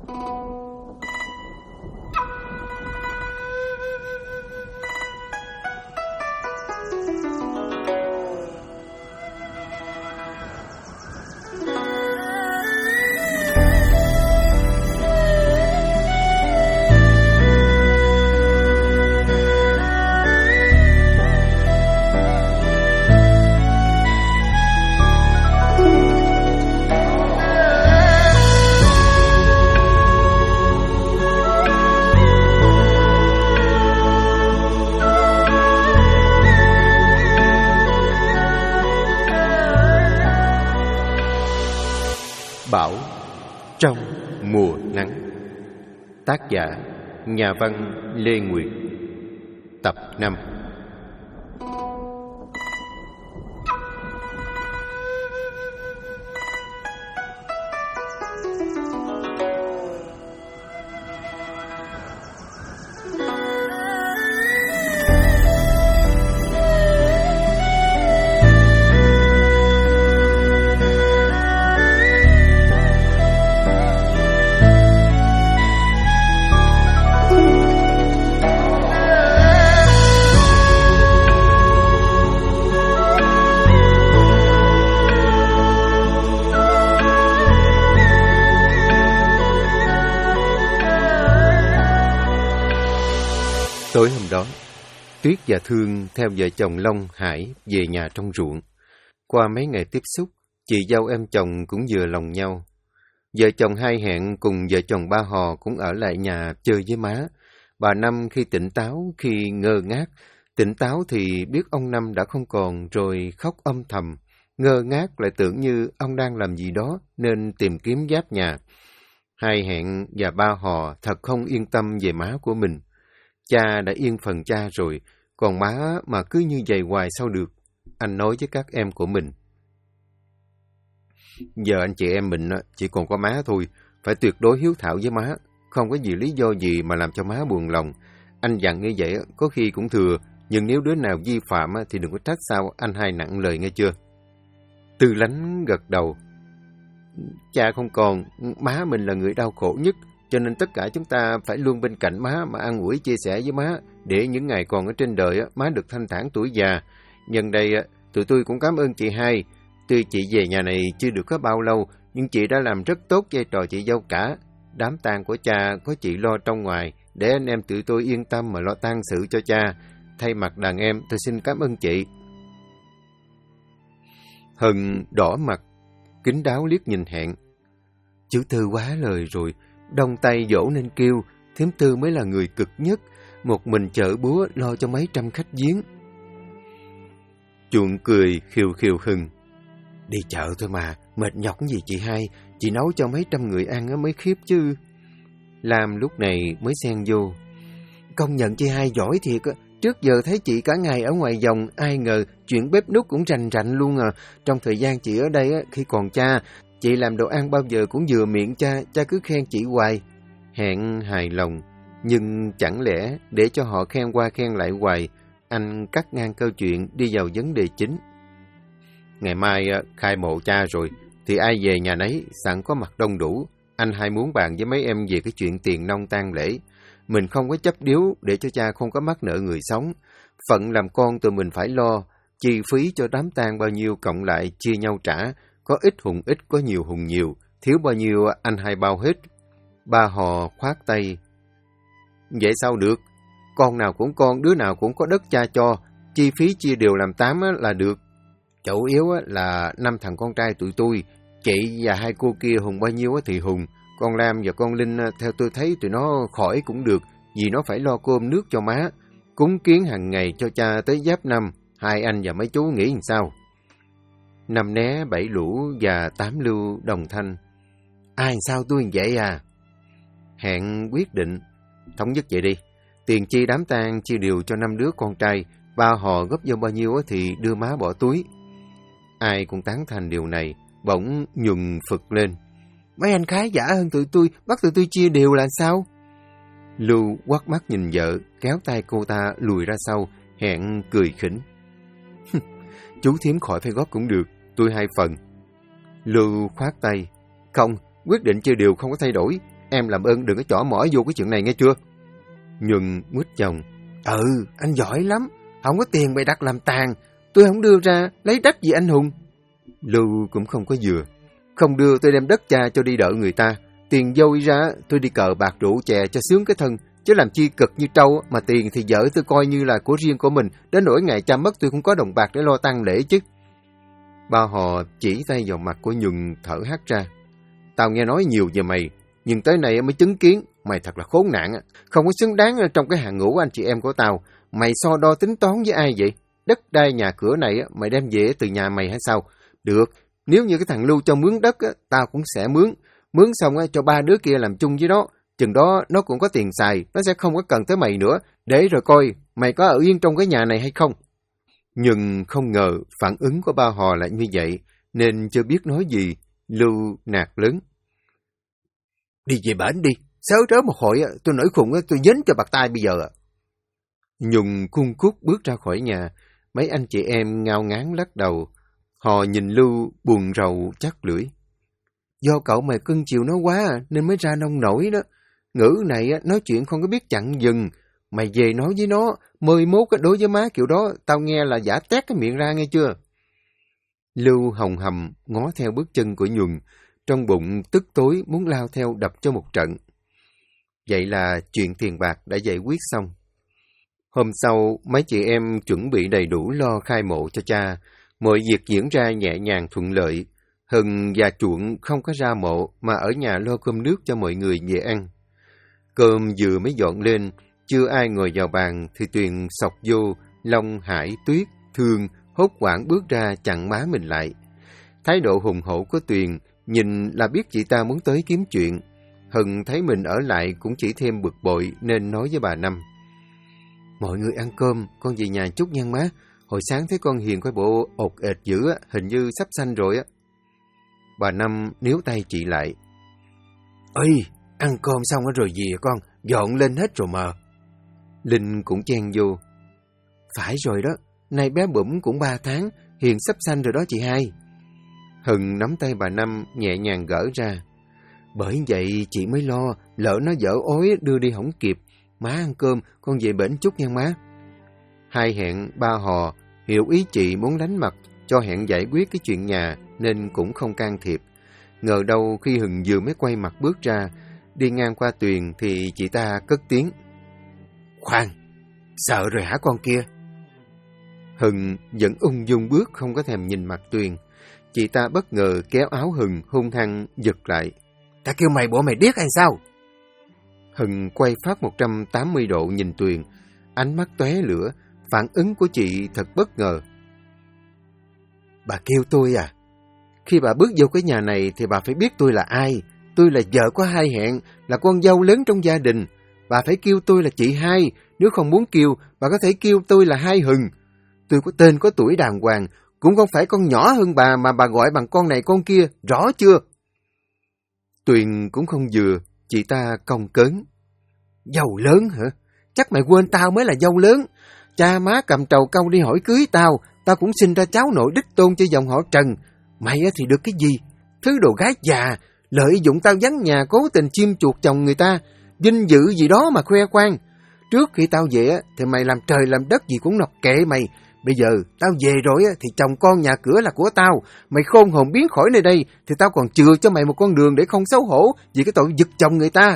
Bão trong mùa nắng. Tác giả nhà văn Lê Nguyệt. Tập 5. Tối hôm đó, Tuyết và Thương theo vợ chồng Long Hải về nhà trong ruộng. Qua mấy ngày tiếp xúc, chị dâu em chồng cũng vừa lòng nhau. Vợ chồng Hai hẹn cùng vợ chồng Ba Hò cũng ở lại nhà chơi với má. Bà Năm khi tỉnh táo, khi ngơ ngác. Tỉnh táo thì biết ông Năm đã không còn, rồi khóc âm thầm. Ngơ ngác lại tưởng như ông đang làm gì đó nên tìm kiếm giáp nhà. Hai hẹn và Ba Hò thật không yên tâm về má của mình. Cha đã yên phần cha rồi, còn má mà cứ như vậy hoài sao được, anh nói với các em của mình. Giờ anh chị em mình chỉ còn có má thôi, phải tuyệt đối hiếu thảo với má, không có gì lý do gì mà làm cho má buồn lòng. Anh dặn như vậy có khi cũng thừa, nhưng nếu đứa nào vi phạm thì đừng có trách sao anh Hai nặng lời nghe chưa. Tư Lánh gật đầu. Cha không còn, má mình là người đau khổ nhất, cho nên tất cả chúng ta phải luôn bên cạnh má mà an ủi chia sẻ với má, để những ngày còn ở trên đời má được thanh thản tuổi già. Nhân đây, tụi tôi cũng cảm ơn chị Hai. Tuy chị về nhà này chưa được có bao lâu, nhưng chị đã làm rất tốt vai trò chị dâu cả. Đám tang của cha có chị lo trong ngoài, để anh em tụi tôi yên tâm mà lo tang sự cho cha. Thay mặt đàn em, tôi xin cảm ơn chị. Hân đỏ mặt, kín đáo liếc nhìn Hẹn. Chú Tư quá lời rồi. Đông tay dỗ nên kêu, thím Tư mới là người cực nhất, một mình chở búa lo cho mấy trăm khách viếng. Chuộng cười khiêu khiêu Hưng. Đi chợ thôi mà, mệt nhọc gì chị Hai, chị nấu cho mấy trăm người ăn mới khiếp chứ. Lam lúc này mới xen vô. Công nhận chị Hai giỏi thiệt, trước giờ thấy chị cả ngày ở ngoài vòng, ai ngờ chuyện bếp núc cũng rành rành luôn à. Trong thời gian chị ở đây khi còn cha, chị làm đồ ăn bao giờ cũng vừa miệng cha cứ khen chị hoài. Hẹn hài lòng, nhưng chẳng lẽ để cho họ khen qua khen lại hoài, anh cắt ngang câu chuyện đi vào vấn đề chính. Ngày mai khai mộ cha rồi, thì ai về nhà nấy, sẵn có mặt đông đủ. Anh Hai muốn bàn với mấy em về cái chuyện tiền nong tang lễ. Mình không có chấp điếu để cho cha không có mắc nợ người sống. Phận làm con tụi mình phải lo, chi phí cho đám tang bao nhiêu cộng lại chia nhau trả. Có ít hùng ít, có nhiều hùng nhiều, thiếu bao nhiêu anh Hai bao hết. Ba Hò khoát tay. Vậy sao được? Con nào cũng con, đứa nào cũng có đất cha cho, chi phí chia đều làm 8 là được. Chủ yếu là 5 thằng con trai tụi tôi, chị và 2 cô kia hùng bao nhiêu thì hùng. Con Lam và con Linh theo tôi thấy tụi nó khỏi cũng được, vì nó phải lo cơm nước cho má, cúng kiến hàng ngày cho cha tới Giáp Năm. Hai anh và mấy chú nghĩ làm sao? Năm Né, Bảy Lũ và 8 Lưu đồng thanh. Ai sao tôi vậy à? Hẹn quyết định. Thống nhất vậy đi. Tiền chi đám tang chia đều cho 5 đứa con trai. Ba Hò góp vô bao nhiêu thì đưa má bỏ túi. Ai cũng tán thành điều này. Bỗng nhùng phực lên. Mấy anh khá giả hơn tụi tôi, bắt tụi tôi chia đều là sao? Lưu quắt mắt nhìn vợ, kéo tay cô ta lùi ra sau. Hẹn cười khỉnh. Chú thím khỏi phải góp cũng được, tôi 2 phần. Lưu khoát tay. Không, quyết định chia đều không có thay đổi. em làm ơn đừng có chỏ mỏ vô cái chuyện này nghe chưa? Nhuần quýt chồng. Anh giỏi lắm, không có tiền bày đặt làm tàn, tôi không đưa ra, lấy đất gì anh Hùng? Lưu cũng không có vừa. Không đưa tôi đem đất cha cho đi đỡ người ta, tiền dâu ra tôi đi cờ bạc rượu chè cho sướng cái thân, chứ làm chi cực như trâu, mà tiền thì vợ tôi coi như là của riêng của mình, đến nỗi ngày cha mất tôi cũng có đồng bạc để lo tang lễ chứ. Ba Hò chỉ tay vào mặt của Nhuần thở hắt ra. Tao nghe nói nhiều về mày, nhưng tới nay mới chứng kiến, mày thật là khốn nạn, không có xứng đáng trong cái hàng ngũ anh chị em của tao. Mày so đo tính toán với ai vậy? Đất đai nhà cửa này mày đem về từ nhà mày hay sao? Được, nếu như cái thằng Lưu cho mướn đất, tao cũng sẽ mướn. Mướn xong cho ba đứa kia làm chung với nó. Chừng đó nó cũng có tiền xài, nó sẽ không có cần tới mày nữa. Để rồi coi, mày có ở yên trong cái nhà này hay không? Nhưng không ngờ phản ứng của ba Hò lại như vậy, nên chưa biết nói gì. Lưu nạt lớn. Đi về bển đi, xéo rớ một hồi tôi nổi khùng tôi dính cho bạc tai bây giờ. Nhung cung cút bước ra khỏi nhà, mấy anh chị em ngao ngán lắc đầu. Họ nhìn Lưu buồn rầu chắc lưỡi. Do cậu mày cưng chiều nó quá nên mới ra nông nổi đó. Ngữ này nói chuyện không có biết chặn dừng. Mày về nói với nó, 11 đối với má kiểu đó, tao nghe là giả tét cái miệng ra nghe chưa? Lưu hồng hầm ngó theo bước chân của Nhuần, trong bụng tức tối muốn lao theo đập cho một trận. Vậy là chuyện tiền bạc đã giải quyết xong. Hôm sau, mấy chị em chuẩn bị đầy đủ lo khai mộ cho cha. Mọi việc diễn ra nhẹ nhàng thuận lợi. Hân và Chuộng không có ra mộ mà ở nhà lo cơm nước cho mọi người về ăn. Cơm vừa mới dọn lên, chưa ai ngồi vào bàn thì Tuyền xộc vô, Long, Hải, Tuyết, Thương hốt hoảng bước ra chặn má mình lại. Thái độ hùng hổ của Tuyền nhìn là biết chị ta muốn tới kiếm chuyện. Hân thấy mình ở lại cũng chỉ thêm bực bội nên nói với bà Năm. Mọi người ăn cơm, con về nhà chút nha má. Hồi sáng thấy con Hiền coi bộ ột ệt dữ, hình như sắp sanh rồi á. Bà Năm níu tay chị lại. Ê, ăn cơm xong rồi về con, dọn lên hết rồi mà. Linh cũng chen vô. Phải rồi đó, nay bé Bủm cũng 3 tháng, Hiền sắp sanh rồi đó chị hai. Hân nắm tay bà Năm nhẹ nhàng gỡ ra. Bởi vậy chị mới lo, lỡ nó dở ối đưa đi không kịp. Má ăn cơm, con về bển chút nha má. Hai hẹn ba Hò hiểu ý chị muốn lánh mặt, cho hẹn giải quyết cái chuyện nhà nên cũng không can thiệp. Ngờ đâu khi Hân vừa mới quay mặt bước ra, đi ngang qua Tuyền thì chị ta cất tiếng. Khoan, sợ rồi hả con kia? Hân vẫn ung dung bước không có thèm nhìn mặt Tuyền. Chị ta bất ngờ kéo áo Hân hung hăng giật lại. Ta kêu mày bộ mày điếc hay sao? Hân quay phát 180 độ nhìn Tuyền, ánh mắt tóe lửa, phản ứng của chị thật bất ngờ. Bà kêu tôi à? Khi bà bước vô cái nhà này thì bà phải biết tôi là ai. Tôi là vợ của Hai Hẹn, là con dâu lớn trong gia đình. Bà phải kêu tôi là chị Hai, nếu không muốn kêu, bà có thể kêu tôi là Hai Hừng. Tôi có tên có tuổi đàng hoàng, cũng không phải con nhỏ hơn bà mà bà gọi bằng con này con kia, rõ chưa? Tuyền cũng không vừa, chị ta cong cớn. Dâu lớn hả? Chắc mày quên tao mới là dâu lớn. Cha má cầm trầu cau đi hỏi cưới tao, tao cũng sinh ra cháu nội đích tôn cho dòng họ Trần. Mày thì được cái gì? Thứ đồ gái già, lợi dụng tao vắng nhà cố tình chiêm chuột chồng người ta, vinh dự gì đó mà khoe khoang. Trước khi tao về thì mày làm trời làm đất gì cũng nọc kệ mày. Bây giờ tao về rồi thì chồng con nhà cửa là của tao. Mày khôn hồn biến khỏi nơi đây thì tao còn chừa cho mày một con đường để không xấu hổ vì cái tội giật chồng người ta.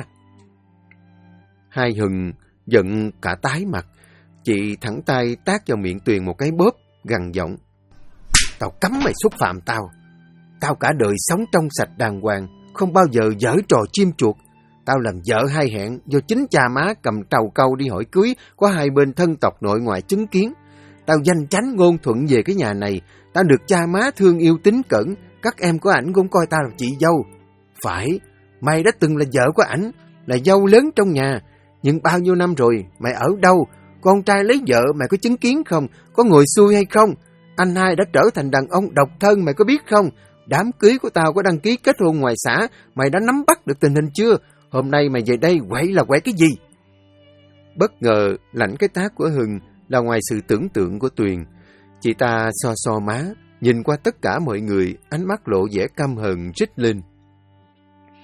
Hai Hừng giận cả tái mặt. Chị thẳng tay tát vào miệng Tuyền một cái bóp, gằn giọng. Tao cấm mày xúc phạm tao. Tao cả đời sống trong sạch đàng hoàng, không bao giờ giở trò chim chuột. Tao làm vợ Hai Hẹn do chính cha má cầm trầu cau đi hỏi cưới, có hai bên thân tộc nội ngoại chứng kiến. Tao danh chánh ngôn thuận về cái nhà này, tao được cha má thương yêu tín cẩn, các em của ảnh cũng coi tao là chị dâu. Phải, mày đã từng là vợ của ảnh, là dâu lớn trong nhà, nhưng bao nhiêu năm rồi, mày ở đâu? Con trai lấy vợ mày có chứng kiến không? Có ngồi xuôi hay không? Anh Hai đã trở thành đàn ông độc thân mày có biết không? Đám cưới của tao có đăng ký kết hôn ngoài xã, mày đã nắm bắt được tình hình chưa? Hôm nay mày về đây quậy là quậy cái gì? Bất ngờ lãnh cái tát của Hừng là ngoài sự tưởng tượng của Tuyền. Chị ta so so má, nhìn qua tất cả mọi người, ánh mắt lộ vẻ căm hờn rít lên.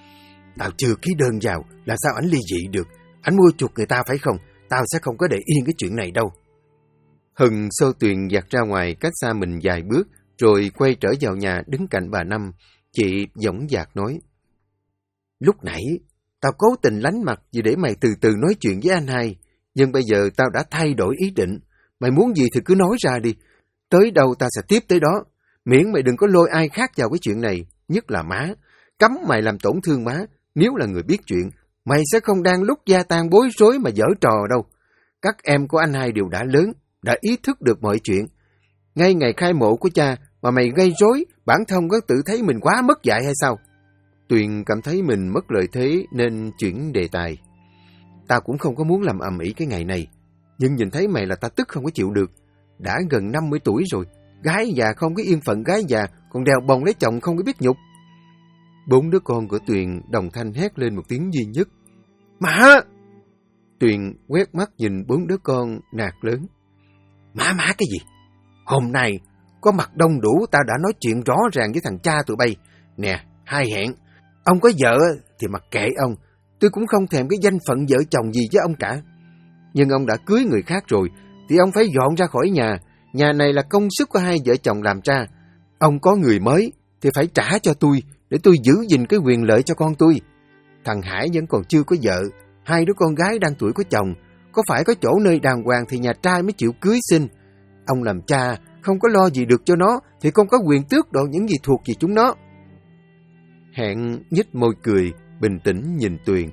Tao chưa ký đơn vào, làm sao ảnh ly dị được? Ảnh mua chuộc người ta phải không? Tao sẽ không có để yên cái chuyện này đâu. Hưng xô Tuyền giặt ra ngoài cách xa mình vài bước, rồi quay trở vào nhà đứng cạnh bà Năm. Chị dõng dạc nói: Lúc nãy, tao cố tình lánh mặt vì để mày từ từ nói chuyện với anh hai. Nhưng bây giờ tao đã thay đổi ý định. Mày muốn gì thì cứ nói ra đi. Tới đâu tao sẽ tiếp tới đó. Miễn mày đừng có lôi ai khác vào cái chuyện này, nhất là má. Cấm mày làm tổn thương má. Nếu là người biết chuyện, mày sẽ không đang lúc gia tan bối rối mà giở trò đâu. Các em của anh hai đều đã lớn, đã ý thức được mọi chuyện. Ngay ngày khai mộ của cha mà mày gây rối, bản thân có tự thấy mình quá mất dạy hay sao? Tuyền cảm thấy mình mất lợi thế nên chuyển đề tài. Tao cũng không có muốn làm ầm ĩ cái ngày này, nhưng nhìn thấy mày là tao tức không có chịu được. Đã gần 50 tuổi rồi, gái già không có yên phận gái già, còn đèo bồng lấy chồng không có biết nhục. 4 đứa con của Tuyền đồng thanh hét lên một tiếng duy nhất: Má! Tuyền quét mắt nhìn 4 đứa con nạt lớn: Má cái gì? Hôm nay có mặt đông đủ, tao đã nói chuyện rõ ràng với thằng cha tụi bay. Nè, hai hẹn, ông có vợ thì mặc kệ ông, tôi cũng không thèm cái danh phận vợ chồng gì với ông cả. Nhưng ông đã cưới người khác rồi thì ông phải dọn ra khỏi nhà. Nhà này là công sức của hai vợ chồng làm ra. Ông có người mới thì phải trả cho tôi để tôi giữ gìn cái quyền lợi cho con tôi. Thằng Hải vẫn còn chưa có vợ, 2 đứa con gái đang tuổi có chồng. Có phải có chỗ nơi đàng hoàng thì nhà trai mới chịu cưới xin. Ông làm cha không có lo gì được cho nó thì không có quyền tước đoạt những gì thuộc về chúng nó. Hẹn nhếch môi cười, bình tĩnh nhìn Tuyền.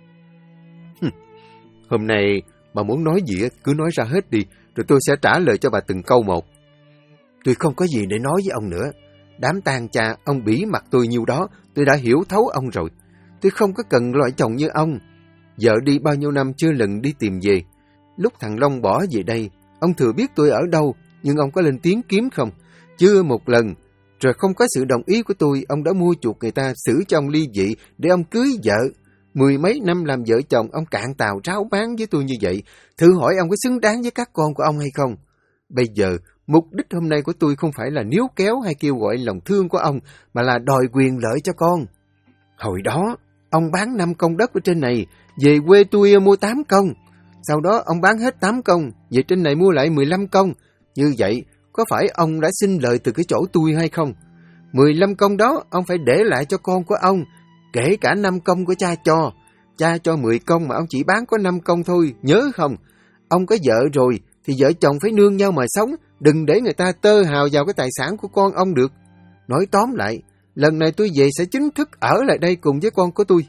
Hôm nay bà muốn nói gì cứ nói ra hết đi, rồi tôi sẽ trả lời cho bà từng câu một. Tôi không có gì để nói với ông nữa. Đám tang cha, ông bỉ mặt tôi nhiêu đó, tôi đã hiểu thấu ông rồi. Tôi không có cần loại chồng như ông. Vợ đi bao nhiêu năm chưa lần đi tìm về. Lúc thằng Long bỏ về đây, ông thừa biết tôi ở đâu, nhưng ông có lên tiếng kiếm không? Chưa một lần. Rồi không có sự đồng ý của tôi, ông đã mua chuộc người ta xử cho ông ly dị để ông cưới vợ. 10 mấy năm làm vợ chồng, ông cạn tàu ráo bán với tôi như vậy. Thử hỏi ông có xứng đáng với các con của ông hay không? Bây giờ, mục đích hôm nay của tôi không phải là níu kéo hay kêu gọi lòng thương của ông, mà là đòi quyền lợi cho con. Hồi đó, ông bán 5 công đất ở trên này, về quê tôi mua 8 công. Sau đó ông bán hết 8 công, về trên này mua lại 15 công. Như vậy, có phải ông đã xin lời từ cái chỗ tôi hay không? 15 công đó, ông phải để lại cho con của ông, kể cả 5 công của cha cho. Cha cho 10 công mà ông chỉ bán có 5 công thôi, nhớ không? Ông có vợ rồi, thì vợ chồng phải nương nhau mà sống, đừng để người ta tơ hào vào cái tài sản của con ông được. Nói tóm lại, lần này tôi về sẽ chính thức ở lại đây cùng với con của tôi.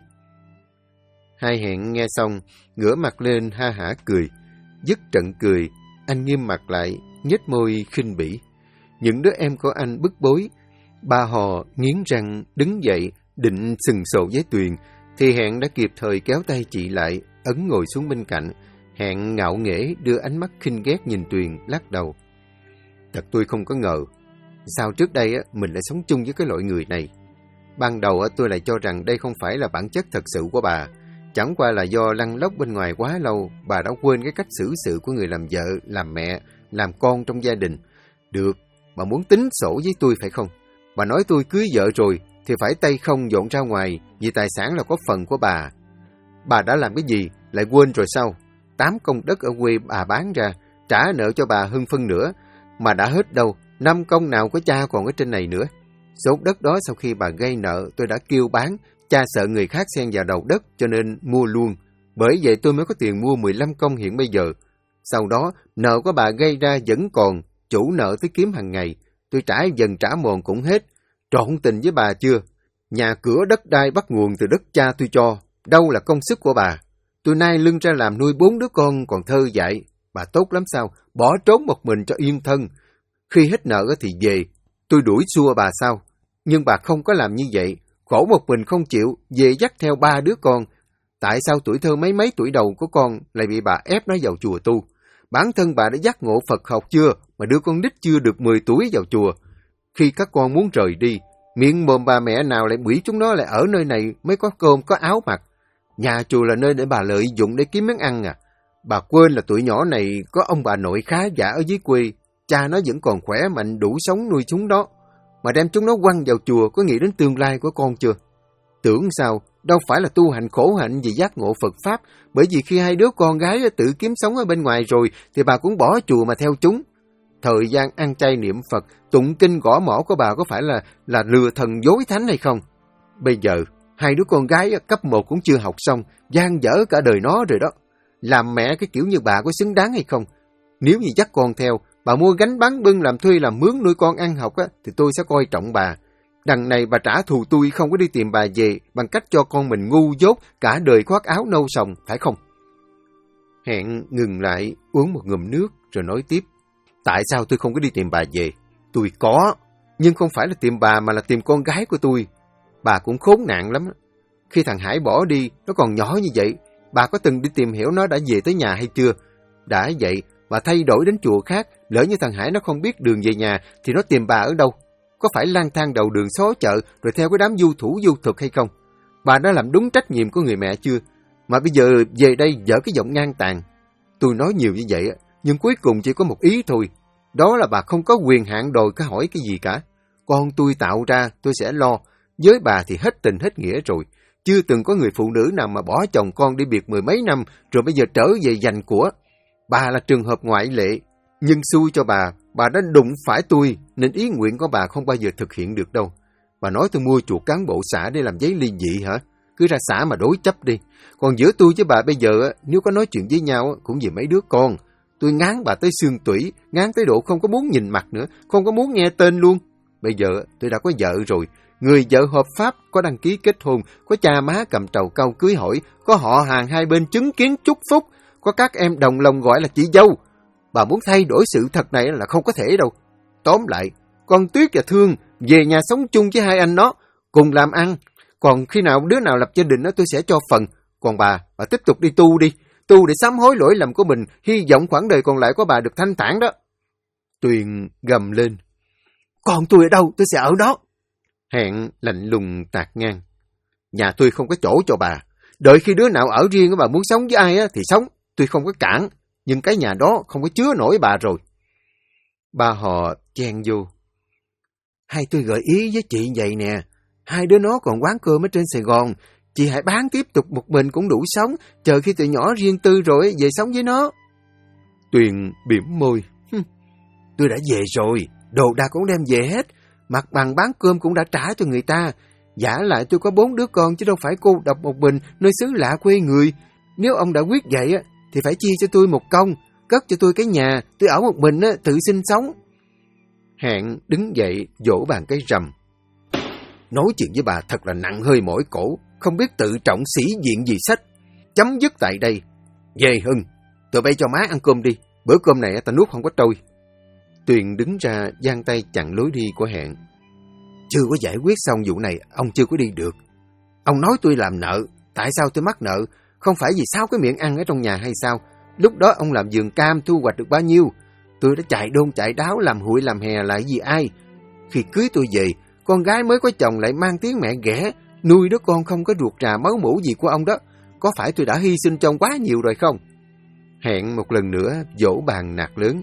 Hai hẹn nghe xong, ngửa mặt lên ha hả cười. Dứt trận cười, anh nghiêm mặt lại, nhếch môi khinh bỉ. Những đứa em của anh bức bối. Ba Hò nghiến răng đứng dậy, định sừng sộ với Tuyền, thì Hẹn đã kịp thời kéo tay chị lại, ấn ngồi xuống bên cạnh. Hẹn ngạo nghễ đưa ánh mắt khinh ghét nhìn Tuyền, lắc đầu. Thật tôi không có ngờ, sao trước đây mình lại sống chung với cái loại người này. Ban đầu tôi lại cho rằng đây không phải là bản chất thật sự của bà. Chẳng qua là do lăn lóc bên ngoài quá lâu, bà đã quên cái cách xử sự của người làm vợ, làm mẹ, làm con trong gia đình. Được, bà muốn tính sổ với tôi phải không? Bà nói tôi cưới vợ rồi thì phải tay không dọn ra ngoài, vì tài sản là có phần của bà. Bà đã làm cái gì, lại quên rồi sao? 8 công đất ở quê bà bán ra, trả nợ cho bà hơn phân nửa, mà đã hết đâu, 5 công nào của cha còn ở trên này nữa. Số đất đó sau khi bà gây nợ, tôi đã kêu bán, cha sợ người khác xen vào đầu đất cho nên mua luôn. Bởi vậy tôi mới có tiền mua 15 công hiện bây giờ. Sau đó, nợ của bà gây ra vẫn còn, chủ nợ tới kiếm hàng ngày. Tôi trả dần trả mòn cũng hết. Trọn tình với bà chưa? Nhà cửa đất đai bắt nguồn từ đất cha tôi cho, đâu là công sức của bà. Tôi nay lưng ra làm nuôi 4 đứa con còn thơ dại. Bà tốt lắm sao? Bỏ trốn một mình cho yên thân. Khi hết nợ thì về. Tôi đuổi xua bà sao? Nhưng bà không có làm như vậy. Khổ một mình không chịu, về dắt theo 3 đứa con. Tại sao tuổi thơ mấy tuổi đầu của con lại bị bà ép nó vào chùa tu? Bản thân bà đã giác ngộ Phật học chưa mà đưa con nít chưa được 10 tuổi vào chùa? Khi các con muốn rời đi, miệng mồm bà mẹ nào lại quỷ chúng nó lại ở nơi này mới có cơm có áo mặc. Nhà chùa là nơi để bà lợi dụng để kiếm miếng ăn à? Bà quên là tuổi nhỏ này có ông bà nội khá giả ở dưới quê, cha nó vẫn còn khỏe mạnh đủ sống nuôi chúng đó. Mà đem chúng nó quăng vào chùa có nghĩ đến tương lai của con chưa? Tưởng sao đâu phải là tu hành khổ hạnh vì giác ngộ Phật Pháp, bởi vì khi hai đứa con gái tự kiếm sống ở bên ngoài rồi, thì bà cũng bỏ chùa mà theo chúng. Thời gian ăn chay niệm Phật, tụng kinh gõ mõ của bà có phải là lừa thần dối thánh hay không? Bây giờ, hai đứa con gái cấp 1 cũng chưa học xong, dang dở cả đời nó rồi đó. Làm mẹ cái kiểu như bà có xứng đáng hay không? Nếu như dắt con theo, bà mua gánh bán bưng làm thuê làm mướn nuôi con ăn học thì tôi sẽ coi trọng bà. Đằng này bà trả thù tôi không có đi tìm bà về bằng cách cho con mình ngu dốt cả đời khoác áo nâu sòng, phải không? Hẹn ngừng lại uống một ngụm nước rồi nói tiếp. Tại sao tôi không có đi tìm bà về? Tôi có, nhưng không phải là tìm bà mà là tìm con gái của tôi. Bà cũng khốn nạn lắm. Khi thằng Hải bỏ đi, nó còn nhỏ như vậy, bà có từng đi tìm hiểu nó đã về tới nhà hay chưa? Đã vậy, bà thay đổi đến chùa khác, lỡ như thằng Hải nó không biết đường về nhà thì nó tìm bà ở đâu? Có phải lang thang đầu đường xó chợ rồi theo cái đám du thủ du thực hay không? Bà đã làm đúng trách nhiệm của người mẹ chưa? Mà bây giờ về đây dở cái giọng ngang tàn. Tôi nói nhiều như vậy, nhưng cuối cùng chỉ có một ý thôi. Đó là bà không có quyền hạn đòi cái hỏi cái gì cả. Con tôi tạo ra, tôi sẽ lo. Với bà thì hết tình hết nghĩa rồi. Chưa từng có người phụ nữ nào mà bỏ chồng con đi biệt 10 mấy năm rồi bây giờ trở về giành của. Bà là trường hợp ngoại lệ. Nhưng xui cho bà đã đụng phải tôi nên ý nguyện của bà không bao giờ thực hiện được đâu. Bà nói tôi mua chuộc cán bộ xã để làm giấy ly dị hả? Cứ ra xã mà đối chấp đi. Còn giữa tôi với bà bây giờ, nếu có nói chuyện với nhau cũng vì mấy đứa con. Tôi ngán bà tới xương tủy, ngán tới độ không có muốn nhìn mặt nữa, không có muốn nghe tên luôn. Bây giờ tôi đã có vợ rồi, người vợ hợp pháp, có đăng ký kết hôn, có cha má cầm trầu cau cưới hỏi, có họ hàng hai bên chứng kiến chúc phúc, có các em đồng lòng gọi là chị dâu. Bà muốn thay đổi sự thật này là không có thể đâu. Tóm lại, con Tuyết và Thương về nhà sống chung với hai anh nó, cùng làm ăn. Còn khi nào đứa nào lập gia đình tôi sẽ cho phần. Còn bà tiếp tục đi tu đi. Tu để sám hối lỗi lầm của mình, hy vọng khoảng đời còn lại của bà được thanh thản đó. Tuyền gầm lên. Còn tôi ở đâu, tôi sẽ ở đó. Hẹn lạnh lùng tạt ngang. Nhà tôi không có chỗ cho bà. Đợi khi đứa nào ở riêng bà muốn sống với ai thì sống. Tôi không có cản. Nhưng cái nhà đó không có chứa nổi bà rồi. Ba họ chen vô. Hay tôi gợi ý với chị vậy nè. Hai đứa nó còn quán cơm ở trên Sài Gòn. Chị hãy bán tiếp tục một mình cũng đủ sống. Chờ khi tụi nhỏ riêng tư rồi về sống với nó. Tuyền bỉm môi. Tôi đã về rồi. Đồ đạc cũng đem về hết. Mặt bằng bán cơm cũng đã trả cho người ta. Giả lại tôi có 4 đứa con chứ đâu phải cô độc một mình nơi xứ lạ quê người. Nếu ông đã quyết vậy thì phải chia cho tôi một công. Cất cho tôi cái nhà. Tôi ở một mình tự sinh sống. Hẹn đứng dậy vỗ bàn cái rầm. Nói chuyện với bà thật là nặng hơi mỏi cổ. Không biết tự trọng sĩ diện gì sách. Chấm dứt tại đây. Về Hưng, tụi bay cho má ăn cơm đi. Bữa cơm này ta nuốt không có trôi. Tuyền đứng ra giang tay chặn lối đi của Hẹn. Chưa có giải quyết xong vụ này, ông chưa có đi được. Ông nói tôi làm nợ. Tại sao tôi mắc nợ? Không phải vì 6 cái miệng ăn ở trong nhà hay sao? Lúc đó ông làm vườn cam thu hoạch được bao nhiêu? Tôi đã chạy đôn chạy đáo làm hụi làm hè lại vì ai? Khi cưới tôi về, con gái mới có chồng lại mang tiếng mẹ ghẻ, nuôi đứa con không có ruột rà máu mủ gì của ông đó. Có phải tôi đã hy sinh cho ông quá nhiều rồi không? Hẹn một lần nữa vỗ bàn nạt lớn.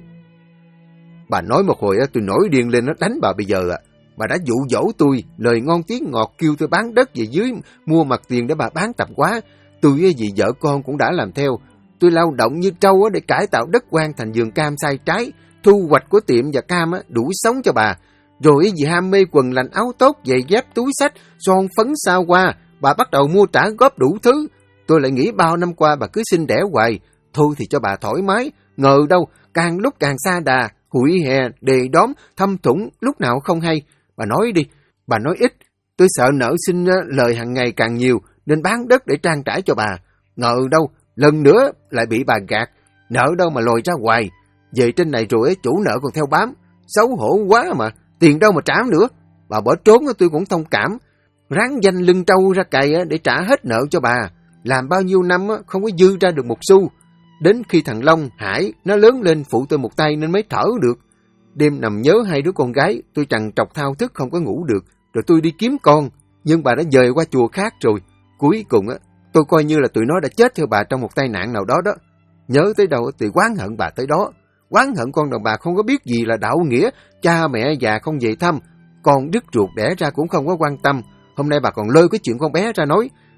Bà nói một hồi tôi nổi điên lên nó đánh bà bây giờ. Bà đã dụ dỗ tôi, lời ngon tiếng ngọt kêu tôi bán đất về dưới mua mặt tiền để bà bán tạp hóa. Tôi vì vợ con cũng đã làm theo. Tôi lao động như trâu để cải tạo đất quan thành vườn cam sai trái. Thu hoạch của tiệm và cam đủ sống cho bà. Rồi vì ham mê quần lành áo tốt, giày dép, túi xách, son phấn sao qua, bà bắt đầu mua trả góp đủ thứ. Tôi lại nghĩ bao năm qua bà cứ sinh đẻ hoài. Thôi thì cho bà thoải mái. Ngờ đâu, càng lúc càng xa đà, hụi hè, đề đóm, thâm thủng, lúc nào không hay. Bà nói đi, bà nói ít. Tôi sợ nợ xin lời hàng ngày càng nhiều, nên bán đất để trang trải cho bà. Ngờ đâu, lần nữa lại bị bà gạt. Nợ đâu mà lòi ra hoài. Về trên này rồi chủ nợ còn theo bám. Xấu hổ quá mà, tiền đâu mà trả nữa. Bà bỏ trốn tôi cũng thông cảm. Ráng danh lưng trâu ra cày để trả hết nợ cho bà. Làm bao nhiêu năm không có dư ra được một xu. Đến khi thằng Long, Hải nó lớn lên phụ tôi một tay nên mới thở được. Đêm nằm nhớ hai đứa con gái, tôi trằn trọc thao thức không có ngủ được. Rồi tôi đi kiếm con, nhưng bà đã dời qua chùa khác rồi. Cuối cùng tôi coi như là tụi nó đã chết theo bà trong một tai nạn nào đó đó. Nhớ tới đâu thì oán hận bà tới đó. Oán hận con đàn bà không có biết gì là đạo nghĩa, cha mẹ già không về thăm, con đứt ruột đẻ ra cũng không có quan tâm. Hôm nay bà còn lôi cái chuyện con bé ra nói.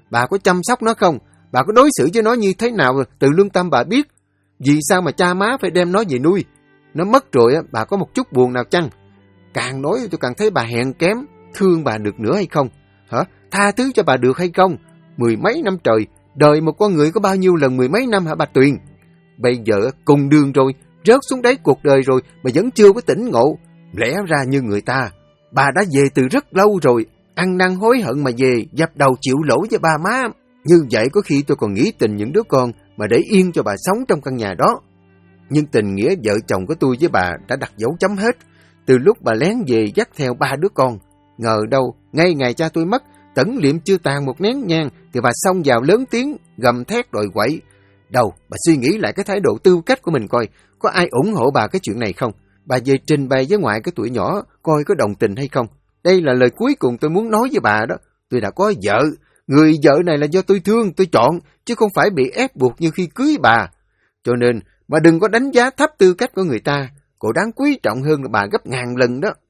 Bà có chăm sóc nó không? Bà có đối xử với nó như thế nào từ lương tâm bà biết? Vì sao mà cha má phải đem nó về nuôi? Nó mất rồi bà có một chút buồn nào chăng? Càng nói tôi càng thấy bà hèn kém, thương bà được nữa hay không? Hả? Tha thứ cho bà được hay không? 10 mấy năm trời, đời một con người có bao nhiêu lần 10 mấy năm hả bà Tuyền? Bây giờ cùng đường rồi, rớt xuống đáy cuộc đời rồi mà vẫn chưa có tỉnh ngộ. Lẽ ra như người ta, bà đã về từ rất lâu rồi, ăn năn hối hận mà về, dập đầu chịu lỗi với ba má. Như vậy có khi tôi còn nghĩ tình những đứa con mà để yên cho bà sống trong căn nhà đó. Nhưng tình nghĩa vợ chồng của tôi với bà đã đặt dấu chấm hết. Từ lúc bà lén về dắt theo 3 đứa con, ngờ đâu ngay ngày cha tôi mất, tẩn liệm chưa tàn một nén nhang thì bà xông vào lớn tiếng gầm thét đòi quậy. Đâu, bà suy nghĩ lại cái thái độ tư cách của mình coi, có ai ủng hộ bà cái chuyện này không? Bà về trình bày với ngoại cái tuổi nhỏ, coi có đồng tình hay không? Đây là lời cuối cùng tôi muốn nói với bà đó. Tôi đã có vợ, người vợ này là do tôi thương, tôi chọn, chứ không phải bị ép buộc như khi cưới bà. Cho nên, bà đừng có đánh giá thấp tư cách của người ta, cô đáng quý trọng hơn là bà gấp ngàn lần đó.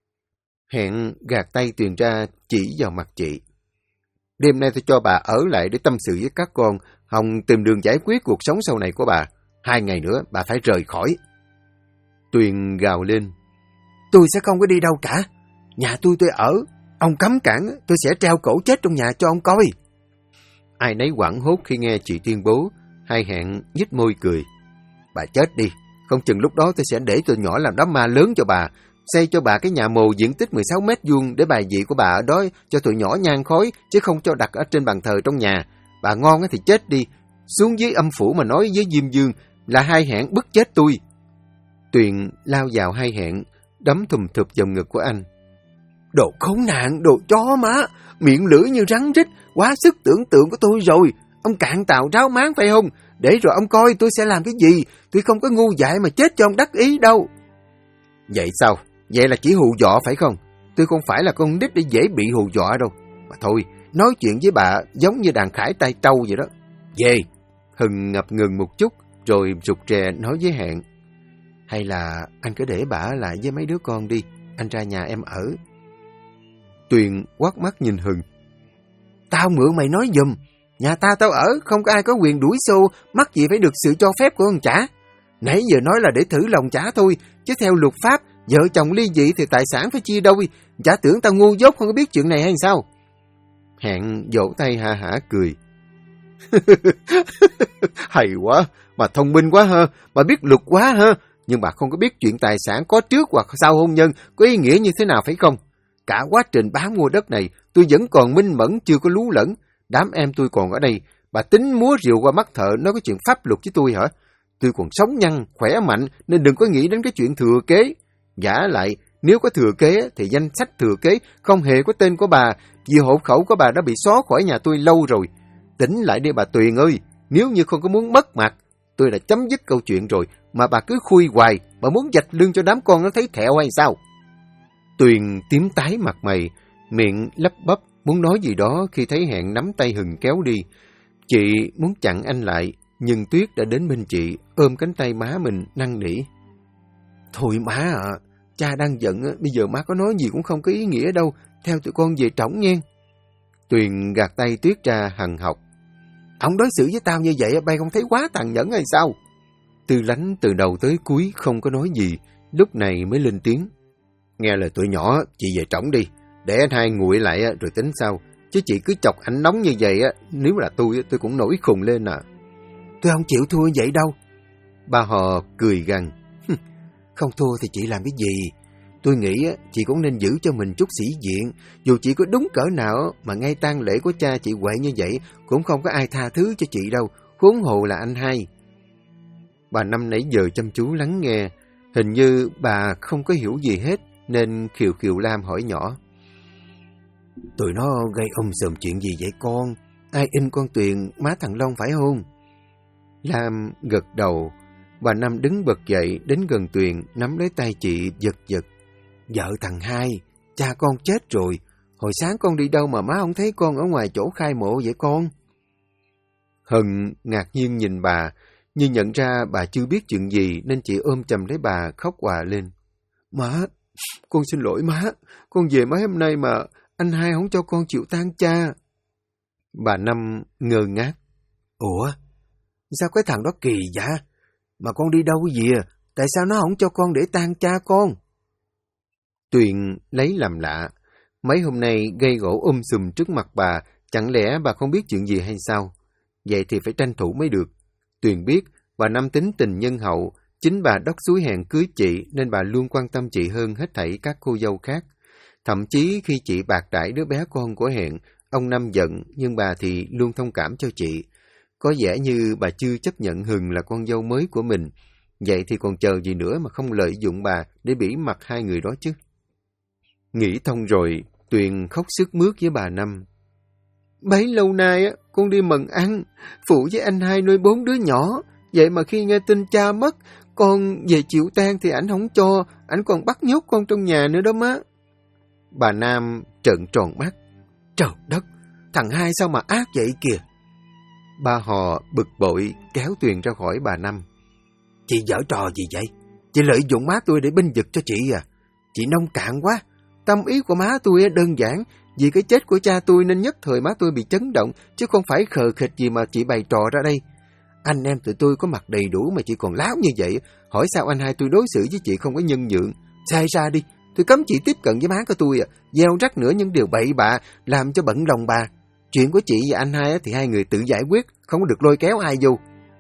Hẹn gạt tay Tuyền ra chỉ vào mặt chị. Đêm nay tôi cho bà ở lại để tâm sự với các con, hòng tìm đường giải quyết cuộc sống sau này của bà. 2 ngày nữa bà phải rời khỏi. Tuyền gào lên. Tôi sẽ không có đi đâu cả. Nhà tôi ở. Ông cấm cản, tôi sẽ treo cổ chết trong nhà cho ông coi. Ai nấy hoảng hốt khi nghe chị tuyên bố. Hai Hẹn nhếch môi cười. Bà chết đi. Không chừng lúc đó tôi sẽ để tụi nhỏ làm đám ma lớn cho bà. Xây cho bà cái nhà mồ diện tích 16 mét vuông để bài vị của bà ở đó cho tụi nhỏ nhang khói, chứ không cho đặt ở trên bàn thờ trong nhà. Bà ngon thì chết đi. Xuống dưới âm phủ mà nói với Diêm Dương là Hai Hẹn bức chết tôi. Tuyền lao vào Hai Hẹn, đấm thùm thụp vào ngực của anh. Đồ khốn nạn, đồ chó má, miệng lưỡi như rắn rít, quá sức tưởng tượng của tôi rồi. Ông cạn tàu ráo máng phải không? Để rồi ông coi tôi sẽ làm cái gì. Tôi không có ngu dại mà chết cho ông đắc ý đâu. Vậy sao? Vậy là chỉ hù dọa phải không? Tôi không phải là con nít để dễ bị hù dọa đâu. Mà thôi, nói chuyện với bà giống như đàn khải tay trâu vậy đó. Về! Hừng ngập ngừng một chút, rồi rụt rè nói với Hẹn. Hay là anh cứ để bà ở lại với mấy đứa con đi, anh ra nhà em ở. Tuyền quát mắt nhìn Hừng. Tao mượn mày nói giùm, nhà tao ở, không có ai có quyền đuổi xô, mắc gì phải được sự cho phép của ông chả. Nãy giờ nói là để thử lòng chả thôi, chứ theo luật pháp, vợ chồng ly dị thì tài sản phải chia đôi. Chả tưởng tao ngu dốt không có biết chuyện này hay sao? Hẹn vỗ tay ha hả cười. Hay quá, bà thông minh quá ha, bà biết luật quá ha. Nhưng bà không có biết chuyện tài sản có trước hoặc sau hôn nhân có ý nghĩa như thế nào phải không? Cả quá trình bán mua đất này, tôi vẫn còn minh mẫn chưa có lú lẫn. Đám em tôi còn ở đây, bà tính múa rìu qua mắt thợ nói cái chuyện pháp luật với tôi hả? Tôi còn sống nhăn, khỏe mạnh nên đừng có nghĩ đến cái chuyện thừa kế. Giả lại, nếu có thừa kế thì danh sách thừa kế không hề có tên của bà, vì hộ khẩu của bà đã bị xóa khỏi nhà tôi lâu rồi. Tỉnh lại đi bà Tuyền ơi, nếu như không có muốn mất mặt, tôi đã chấm dứt câu chuyện rồi, mà bà cứ khui hoài, bà muốn vạch lưng cho đám con nó thấy thẹo hay sao? Tuyền tím tái mặt mày, miệng lắp bắp muốn nói gì đó khi thấy Hẹn nắm tay Hừng kéo đi. Chị muốn chặn anh lại, nhưng Tuyết đã đến bên chị, ôm cánh tay má mình năn nỉ. Thôi má ạ, cha đang giận, bây giờ má có nói gì cũng không có ý nghĩa đâu, theo tụi con về trỏng nha. Tuyền gạt tay Tuyết ra hằn học. Ông đối xử với tao như vậy, bay không thấy quá tàn nhẫn hay sao? Tư Lánh từ đầu tới cuối không có nói gì, lúc này mới lên tiếng. Nghe lời tụi nhỏ, chị về trỏng đi, để anh hai nguội lại rồi tính sau. Chứ chị cứ chọc ảnh nóng như vậy, nếu là tôi cũng nổi khùng lên à. Tôi không chịu thua vậy đâu. Ba Hò cười gằn. Không thua thì chị làm cái gì? Tôi nghĩ chị cũng nên giữ cho mình chút sĩ diện. Dù chị có đúng cỡ nào mà ngay tang lễ của cha chị quậy như vậy, cũng không có ai tha thứ cho chị đâu, huống hồ là anh hai. Bà Năm nãy giờ chăm chú lắng nghe, hình như bà không có hiểu gì hết, nên Khiều Khiều Lam hỏi nhỏ. Tụi nó gây sòm chuyện gì vậy con? Ai in con Tuyền má thằng Long phải không? Lam gật đầu. Bà Năm đứng bật dậy đến gần Tuyền, nắm lấy tay chị giật giật. Vợ thằng Hai, cha con chết rồi. Hồi sáng con đi đâu mà má không thấy con ở ngoài chỗ khai mộ vậy con? Hân ngạc nhiên nhìn bà, như nhận ra bà chưa biết chuyện gì nên chị ôm chầm lấy bà khóc òa lên. Má, con xin lỗi má, con về mấy hôm nay mà anh Hai không cho con chịu tang cha. Bà Năm ngơ ngác. Ủa, sao cái thằng đó kỳ vậy? Mà con đi đâu vậy? Tại sao nó không cho con để tang cha con? Tuyền lấy làm lạ. Mấy hôm nay gây gỗ sùm trước mặt bà, chẳng lẽ bà không biết chuyện gì hay sao? Vậy thì phải tranh thủ mới được. Tuyền biết bà Năm tính tình nhân hậu, chính bà đốc xúi hẹn cưới chị nên bà luôn quan tâm chị hơn hết thảy các cô dâu khác. Thậm chí khi chị bạc đãi đứa bé con của Hẹn, ông Năm giận nhưng bà thì luôn thông cảm cho chị. Có vẻ như bà chưa chấp nhận Hừng là con dâu mới của mình. Vậy thì còn chờ gì nữa mà không lợi dụng bà để bỉ mặt hai người đó chứ? Nghĩ thông rồi, Tuyền khóc sướt mướt với bà Năm. Bấy lâu nay con đi mần ăn, phụ với anh hai nuôi 4 đứa nhỏ. Vậy mà khi nghe tin cha mất, con về chịu tang thì ảnh không cho, ảnh còn bắt nhốt con trong nhà nữa đó má. Bà Nam trợn tròn mắt. Trời đất, thằng hai sao mà ác vậy kìa. Ba họ bực bội kéo Tuyền ra khỏi bà Năm. Chị giở trò gì vậy? Chị lợi dụng má tôi để binh vực cho chị à? Chị nông cạn quá. Tâm ý của má tôi đơn giản. Vì cái chết của cha tôi nên nhất thời má tôi bị chấn động, chứ không phải khờ khịch gì mà chị bày trò ra đây. Anh em tụi tôi có mặt đầy đủ mà chị còn láo như vậy. Hỏi sao anh hai tôi đối xử với chị không có nhân nhượng? Sai ra đi, tôi cấm chị tiếp cận với má của tôi gieo rắc nữa những điều bậy bạ, làm cho bận lòng bà. Chuyện của chị và anh hai thì hai người tự giải quyết, không có được lôi kéo ai vô.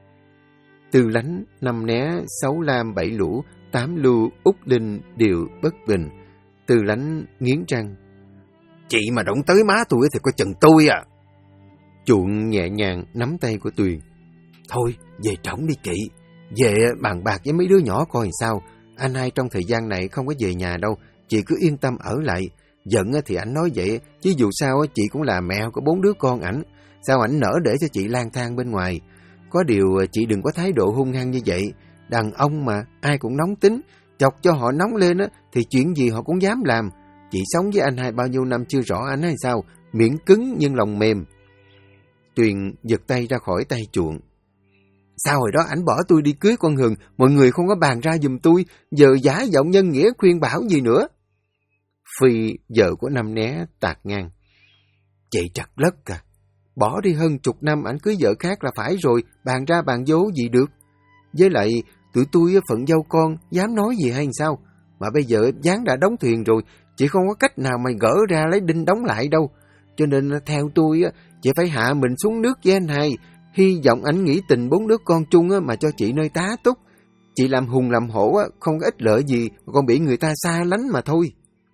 Tư Lánh, Năm Né, Sáu Lam, Bảy Lũ, Tám Lưu, Úc Linh đều bất bình. Tư Lánh nghiến răng. Chị mà động tới má tôi thì có chừng tôi à. Chuộng nhẹ nhàng nắm tay của Tuyền. Thôi, về trỏng đi chị. Về bàn bạc với mấy đứa nhỏ coi sao. Anh hai trong thời gian này không có về nhà đâu. Chị cứ yên tâm ở lại. Giận thì ảnh nói vậy, chứ dù sao chị cũng là mẹ của 4 đứa con ảnh. Sao ảnh nỡ để cho chị lang thang bên ngoài? Có điều chị đừng có thái độ hung hăng như vậy. Đàn ông mà, ai cũng nóng tính. Chọc cho họ nóng lên thì chuyện gì họ cũng dám làm. Chị sống với anh hai bao nhiêu năm chưa rõ anh hay sao? Miệng cứng nhưng lòng mềm. Tuyền giật tay ra khỏi tay Chuộng. Sao hồi đó ảnh bỏ tôi đi cưới con Hừng, mọi người không có bàn ra giùm tôi, giờ giả giọng nhân nghĩa khuyên bảo gì nữa. Phi, vợ của Năm Né, tạt ngang. Chị trật lất à. Bỏ đi hơn 10 năm ảnh cưới vợ khác là phải rồi, bàn ra bàn vô gì được. Với lại, tụi tôi phận dâu con, dám nói gì hay sao? Mà bây giờ gián đã đóng thuyền rồi, chị không có cách nào mà gỡ ra lấy đinh đóng lại đâu. Cho nên theo tôi, chị phải hạ mình xuống nước với anh hai. Hy vọng ảnh nghĩ tình 4 đứa con chung mà cho chị nơi tá túc. Chị làm hùng làm hổ không có ích lợi gì, còn bị người ta xa lánh mà thôi.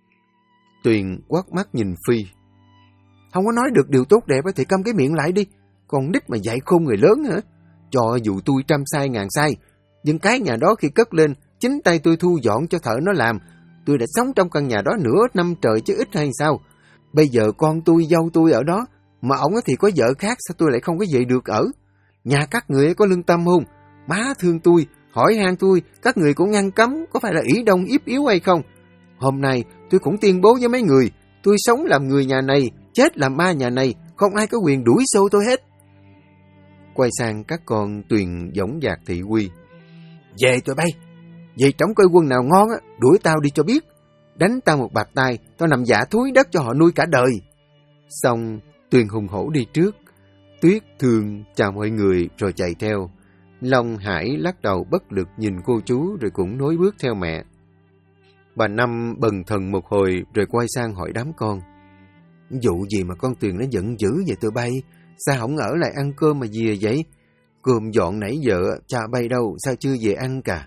Tuyền quát mắt nhìn Phi. Không có nói được điều tốt đẹp thì câm cái miệng lại đi. Còn nít mà dạy khôn người lớn hả? Cho dù tôi 100 sai ngàn sai, nhưng cái nhà đó khi cất lên, chính tay tôi thu dọn cho thợ nó làm. Tôi đã sống trong căn nhà đó nửa năm trời chứ ít hay sao? Bây giờ con tôi, dâu tôi ở đó, mà ổng thì có vợ khác, sao tôi lại không có về được ở? Nhà các người có lương tâm không? Má thương tôi, hỏi han tôi, các người cũng ngăn cấm, có phải là ỷ đông yếp yếu hay không? Hôm nay tôi cũng tuyên bố với mấy người, tôi sống làm người nhà này, chết làm ma nhà này, không ai có quyền đuổi xô tôi hết. Quay sang các con, Tuyền dõng dạc thị uy. Về tụi bay, về trống coi quân nào ngon đuổi tao đi cho biết. Đánh tao một bạt tay, tao nằm dạ thúi đất cho họ nuôi cả đời. Xong, Tuyền hùng hổ đi trước. Tuyết thường chào mọi người rồi chạy theo. Long Hải lắc đầu bất lực nhìn cô chú rồi cũng nối bước theo mẹ. Bà Năm bần thần một hồi rồi quay sang hỏi đám con. Vụ gì mà con Tuyền nó giận dữ vậy tụi bay? Sao không ở lại ăn cơm mà về vậy? Cơm dọn nãy giờ, cha bay đâu, sao chưa về ăn cả?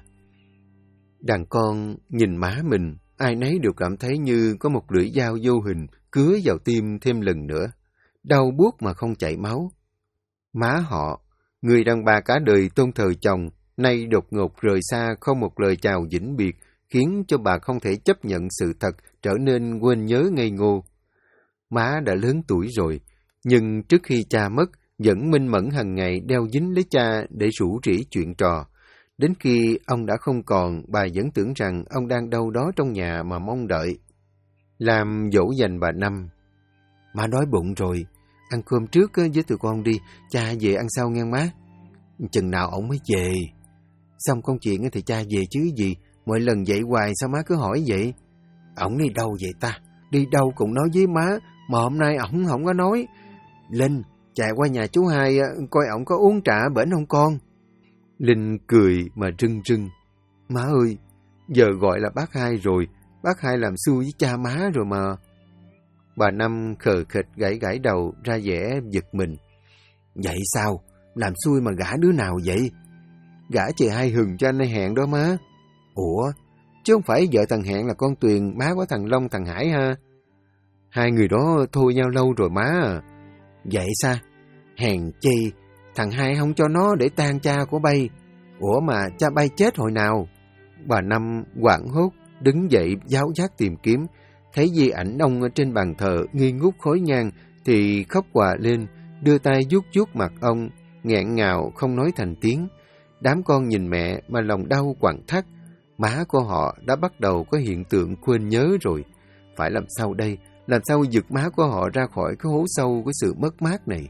Đàn con nhìn má mình, ai nấy đều cảm thấy như có một lưỡi dao vô hình cứa vào tim thêm lần nữa. Đau buốt mà không chảy máu. Má họ, người đàn bà cả đời tôn thờ chồng, nay đột ngột rời xa không một lời chào vĩnh biệt, khiến cho bà không thể chấp nhận sự thật, trở nên quên nhớ ngây ngô. Má đã lớn tuổi rồi, nhưng trước khi cha mất, vẫn minh mẫn hàng ngày đeo dính lấy cha để rủ rỉ chuyện trò. Đến khi ông đã không còn, bà vẫn tưởng rằng ông đang đâu đó trong nhà mà mong đợi. Làm dỗ dành bà Năm. Má đói bụng rồi, ăn cơm trước với tụi con đi, cha về ăn sau nghe má. Chừng nào ổng mới về? Xong công chuyện thì cha về chứ gì, mỗi lần vậy hoài sao má cứ hỏi vậy? Ổng đi đâu vậy ta? Đi đâu cũng nói với má, mà hôm nay ổng không có nói. Linh, chạy qua nhà chú Hai coi ổng có uống trà bển không con? Linh cười mà rưng rưng. Má ơi, giờ gọi là bác Hai rồi, bác Hai làm xui với cha má rồi mà. Bà Năm khờ khịch gãi gãi đầu ra vẻ giật mình. Vậy sao? Làm xui mà gả đứa nào vậy? Gả chị Hai Hừng cho anh ấy Hẹn đó má. Ủa, chứ không phải vợ thằng Hẹn là con Tuyền, má của thằng Long thằng Hải ha? Hai người đó thôi nhau lâu rồi má à. Vậy sao? Hèn chi, thằng Hai không cho nó để tang cha của bay. Ủa mà cha bay chết hồi nào? Bà Năm hoảng hốt, đứng dậy giáo giác tìm kiếm. Thấy di ảnh ông ở trên bàn thờ nghi ngút khói nhang thì khóc òa lên, đưa tay vuốt vuốt mặt ông, nghẹn ngào không nói thành tiếng. Đám con nhìn mẹ mà lòng đau quặn thắt. Má của họ đã bắt đầu có hiện tượng quên nhớ rồi. Phải làm sao đây? Làm sao giật má của họ ra khỏi cái hố sâu của sự mất mát này?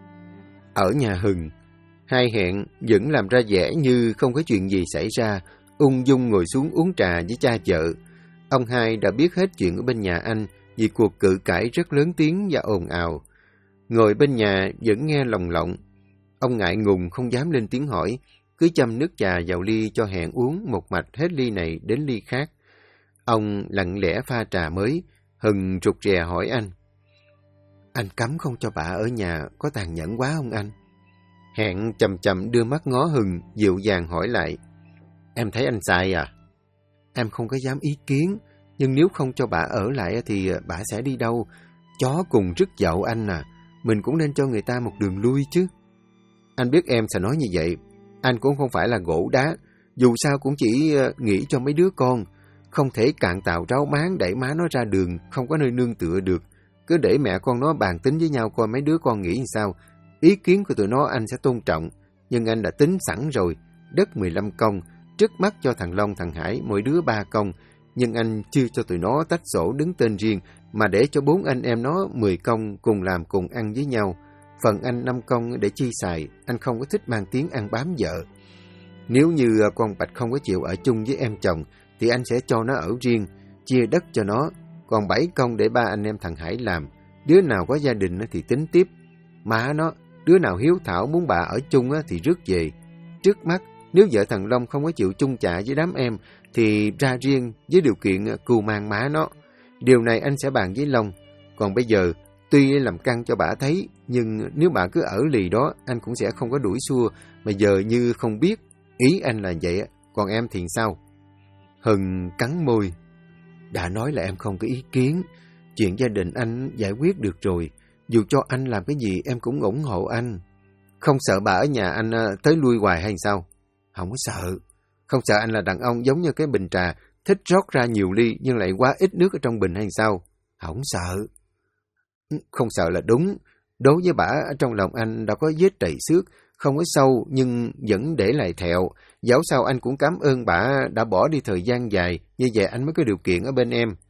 Ở nhà Hừng, Hai Hẹn vẫn làm ra vẻ như không có chuyện gì xảy ra, ung dung ngồi xuống uống trà với cha vợ. Ông Hai đã biết hết chuyện ở bên nhà anh vì cuộc cự cãi rất lớn tiếng và ồn ào. Ngồi bên nhà vẫn nghe lồng lộng. Ông ngại ngùng không dám lên tiếng hỏi, cứ châm nước trà vào ly cho Hẹn uống một mạch hết ly này đến ly khác. Ông lặng lẽ pha trà mới. Hừng rụt rè hỏi anh. Anh cấm không cho bà ở nhà có tàn nhẫn quá không anh? Hẹn chậm chậm đưa mắt ngó Hừng, dịu dàng hỏi lại. Em thấy anh sai à? Em không có dám ý kiến, nhưng nếu không cho bà ở lại thì bà sẽ đi đâu? Chó cùng rứt dậu anh à, mình cũng nên cho người ta một đường lui chứ. Anh biết em sẽ nói như vậy, anh cũng không phải là gỗ đá, dù sao cũng chỉ nghĩ cho mấy đứa con. Không thể cạn tàu ráo máng đẩy má nó ra đường, không có nơi nương tựa được. Cứ để mẹ con nó bàn tính với nhau coi mấy đứa con nghĩ sao. Ý kiến của tụi nó anh sẽ tôn trọng, nhưng anh đã tính sẵn rồi. Đất 15 công, trước mắt cho thằng Long thằng Hải mỗi đứa 3 công, nhưng anh chưa cho tụi nó tách sổ đứng tên riêng, mà để cho 4 anh em nó 10 công cùng làm cùng ăn với nhau. Phần anh 5 công để chi xài, anh không có thích mang tiếng ăn bám vợ. Nếu như con Bạch không có chịu ở chung với em chồng, thì anh sẽ cho nó ở riêng, chia đất cho nó, còn 7 công để 3 anh em thằng Hải làm. Đứa nào có gia đình thì tính tiếp. Má nó, đứa nào hiếu thảo muốn bà ở chung thì rước về. Trước mắt, nếu vợ thằng Long không có chịu chung chạ với đám em, thì ra riêng với điều kiện cưu mang má nó. Điều này anh sẽ bàn với Long. Còn bây giờ, tuy làm căng cho bà thấy, nhưng nếu bà cứ ở lì đó, anh cũng sẽ không có đuổi xua, mà giờ như không biết. Ý anh là vậy, còn em thì sao? Hừng cắn môi. Đã nói là em không có ý kiến. Chuyện gia đình anh giải quyết được rồi. Dù cho anh làm cái gì em cũng ủng hộ anh. Không sợ bà ở nhà anh tới lui hoài hay sao? Không có sợ. Không sợ anh là đàn ông giống như cái bình trà, thích rót ra nhiều ly nhưng lại quá ít nước ở trong bình hay sao? Không sợ. Không sợ là đúng. Đối với bà, ở trong lòng anh đã có vết trầy xước, không có sâu nhưng vẫn để lại thẹo. Dẫu sao anh cũng cảm ơn bà đã bỏ đi thời gian dài, như vậy anh mới có điều kiện ở bên em.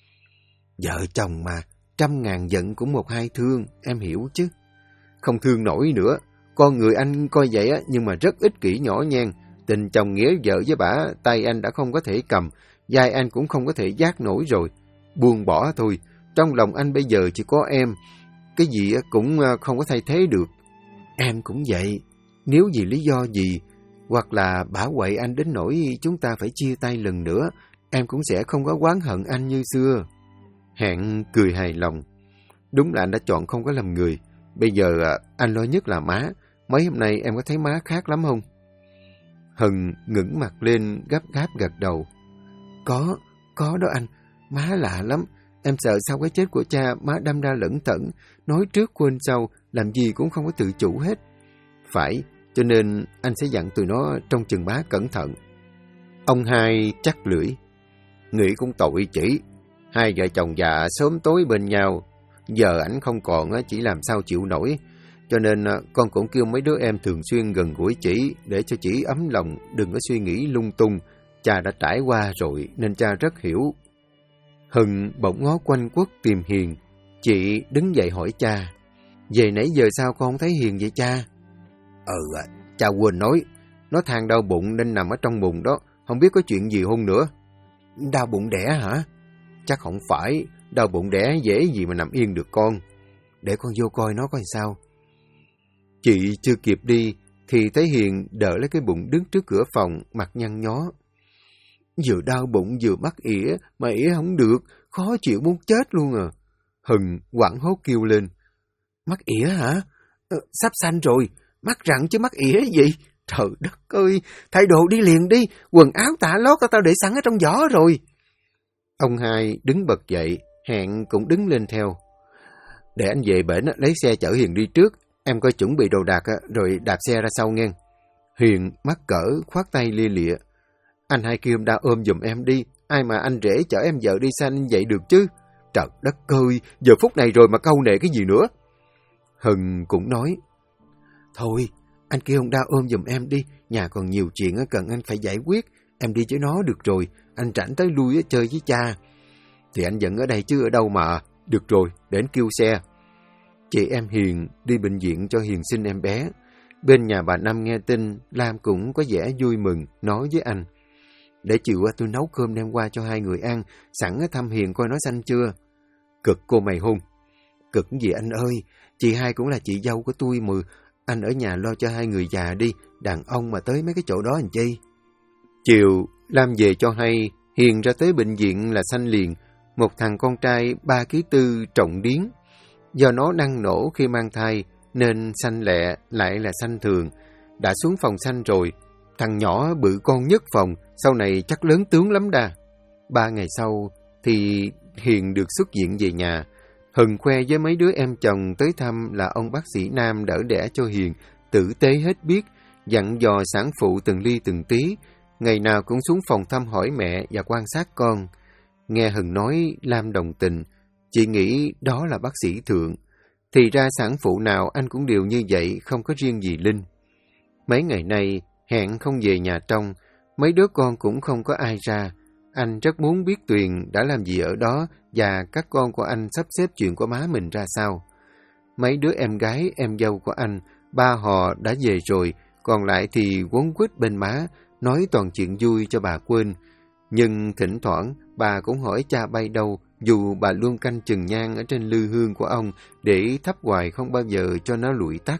Vợ chồng mà, 100.000 giận cũng 1-2 thương, em hiểu chứ. Không thương nổi nữa, con người anh coi vậy nhưng mà rất ích kỷ nhỏ nhen. Tình chồng nghĩa vợ với bà, tay anh đã không có thể cầm, vai anh cũng không có thể vác nổi rồi. Buông bỏ thôi, trong lòng anh bây giờ chỉ có em, cái gì cũng không có thay thế được. Em cũng vậy, nếu vì lý do gì, hoặc là bả quậy anh đến nỗi chúng ta phải chia tay lần nữa, em cũng sẽ không có oán hận anh như xưa. Hẹn cười hài lòng. Đúng là anh đã chọn không có làm người. Bây giờ anh lo nhất là má. Mấy hôm nay em có thấy má khác lắm không? Hừng ngẩng mặt lên gấp gáp gật đầu. Có đó anh. Má lạ lắm. Em sợ sau cái chết của cha má đâm ra lẩn thẩn, nói trước quên sau, làm gì cũng không có tự chủ hết. Phải, cho nên anh sẽ dặn tụi nó trông chừng má cẩn thận. Ông Hai chắc lưỡi. Nghĩ cũng tội chỉ. Hai vợ chồng già sớm tối bên nhau, giờ ảnh không còn chỉ làm sao chịu nổi. Cho nên con cũng kêu mấy đứa em thường xuyên gần gũi chỉ, để cho chỉ ấm lòng, đừng có suy nghĩ lung tung. Cha đã trải qua rồi nên cha rất hiểu. Hừng bỗng ngó quanh quất tìm Hiền. Chị đứng dậy hỏi cha. Về nãy giờ sao con không thấy Hiền vậy cha? Cha quên nói. Nó than đau bụng nên nằm ở trong bụng đó, không biết có chuyện gì hôn nữa. Đau bụng đẻ hả? Chắc không phải, đau bụng đẻ dễ gì mà nằm yên được con. Để con vô coi nó coi sao. Chị chưa kịp đi, thì thấy Hiền đỡ lấy cái bụng đứng trước cửa phòng, mặt nhăn nhó. Vừa đau bụng vừa mắc ỉa, mà ỉa không được, khó chịu muốn chết luôn à. Hừng hoảng hốt kêu lên. Mắc ỉa hả? Sắp sanh rồi, mắc rặn chứ mắc ỉa gì? Trời đất ơi, thay đồ đi liền đi, quần áo tả lót tao để sẵn ở trong giỏ rồi. Ông hai đứng bật dậy, Hẹn cũng đứng lên theo. Để anh về bển lấy xe chở Hiền đi trước, em coi chuẩn bị đồ đạc rồi đạp xe ra sau nghe. Hiền mắc cỡ khoát tay lia lịa. Anh hai kêu đã ôm giùm em đi, ai mà anh rể chở em vợ đi xanh vậy được chứ? Trời đất ơi, giờ phút này rồi mà câu nệ cái gì nữa? Hừng cũng nói. Thôi, anh kêu ông Đao ôm giùm em đi, nhà còn nhiều chuyện cần anh phải giải quyết, em đi với nó được rồi, anh rảnh tới lui chơi với cha. Thì anh vẫn ở đây chứ ở đâu mà. Được rồi, để anh kêu xe. Chị em Hiền đi bệnh viện cho Hiền sinh em bé. Bên nhà bà Năm nghe tin, Lam cũng có vẻ vui mừng, nói với anh. Để chiều tôi nấu cơm đem qua cho hai người ăn, sẵn thăm Hiền coi nó sanh chưa. Cực cô mày hôn. Cực gì anh ơi, chị hai cũng là chị dâu của tôi mà. Anh ở nhà lo cho hai người già đi, đàn ông mà tới mấy cái chỗ đó làm chi. Chiều, Lam về cho hay, Hiền ra tới bệnh viện là sanh liền, một thằng con trai 3,4 kg trọng điếng. Do nó năng nổ khi mang thai, nên sanh lẹ lại là sanh thường. Đã xuống phòng sanh rồi, thằng nhỏ bự con nhất phòng, sau này chắc lớn tướng lắm đà. 3 ngày sau thì Hiền được xuất viện về nhà. Hừng khoe với mấy đứa em chồng tới thăm là ông bác sĩ Nam đỡ đẻ cho Hiền, tử tế hết biết, dặn dò sản phụ từng ly từng tí, ngày nào cũng xuống phòng thăm hỏi mẹ và quan sát con. Nghe Hừng nói Lam đồng tình, chị nghĩ đó là bác sĩ thượng. Thì ra sản phụ nào anh cũng đều như vậy, không có riêng gì Linh. Mấy ngày nay, Hẹn không về nhà trong, mấy đứa con cũng không có ai ra. Anh rất muốn biết Tuyền đã làm gì ở đó và các con của anh sắp xếp chuyện của má mình ra sao. Mấy đứa em gái, em dâu của anh, ba họ đã về rồi, còn lại thì quấn quýt bên má, nói toàn chuyện vui cho bà quên. Nhưng thỉnh thoảng, bà cũng hỏi cha bay đâu, dù bà luôn canh chừng nhang ở trên lư hương của ông để thắp hoài không bao giờ cho nó lụi tắt.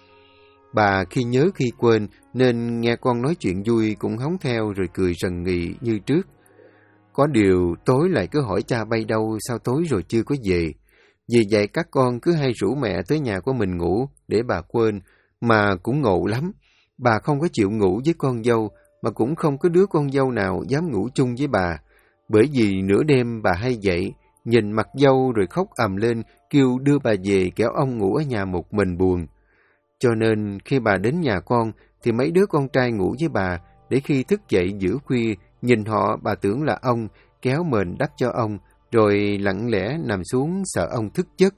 Bà khi nhớ khi quên nên nghe con nói chuyện vui cũng hóng theo rồi cười rần rì như trước. Có điều tối lại cứ hỏi cha bay đâu sao tối rồi chưa có về. Vì vậy các con cứ hay rủ mẹ tới nhà của mình ngủ để bà quên, mà cũng ngộ lắm. Bà không có chịu ngủ với con dâu, mà cũng không có đứa con dâu nào dám ngủ chung với bà. Bởi vì nửa đêm bà hay dậy, nhìn mặt dâu rồi khóc ầm lên, kêu đưa bà về kẻo ông ngủ ở nhà một mình buồn. Cho nên khi bà đến nhà con thì mấy đứa con trai ngủ với bà, để khi thức dậy giữa khuya, nhìn họ bà tưởng là ông, kéo mền đắp cho ông, rồi lặng lẽ nằm xuống sợ ông thức giấc.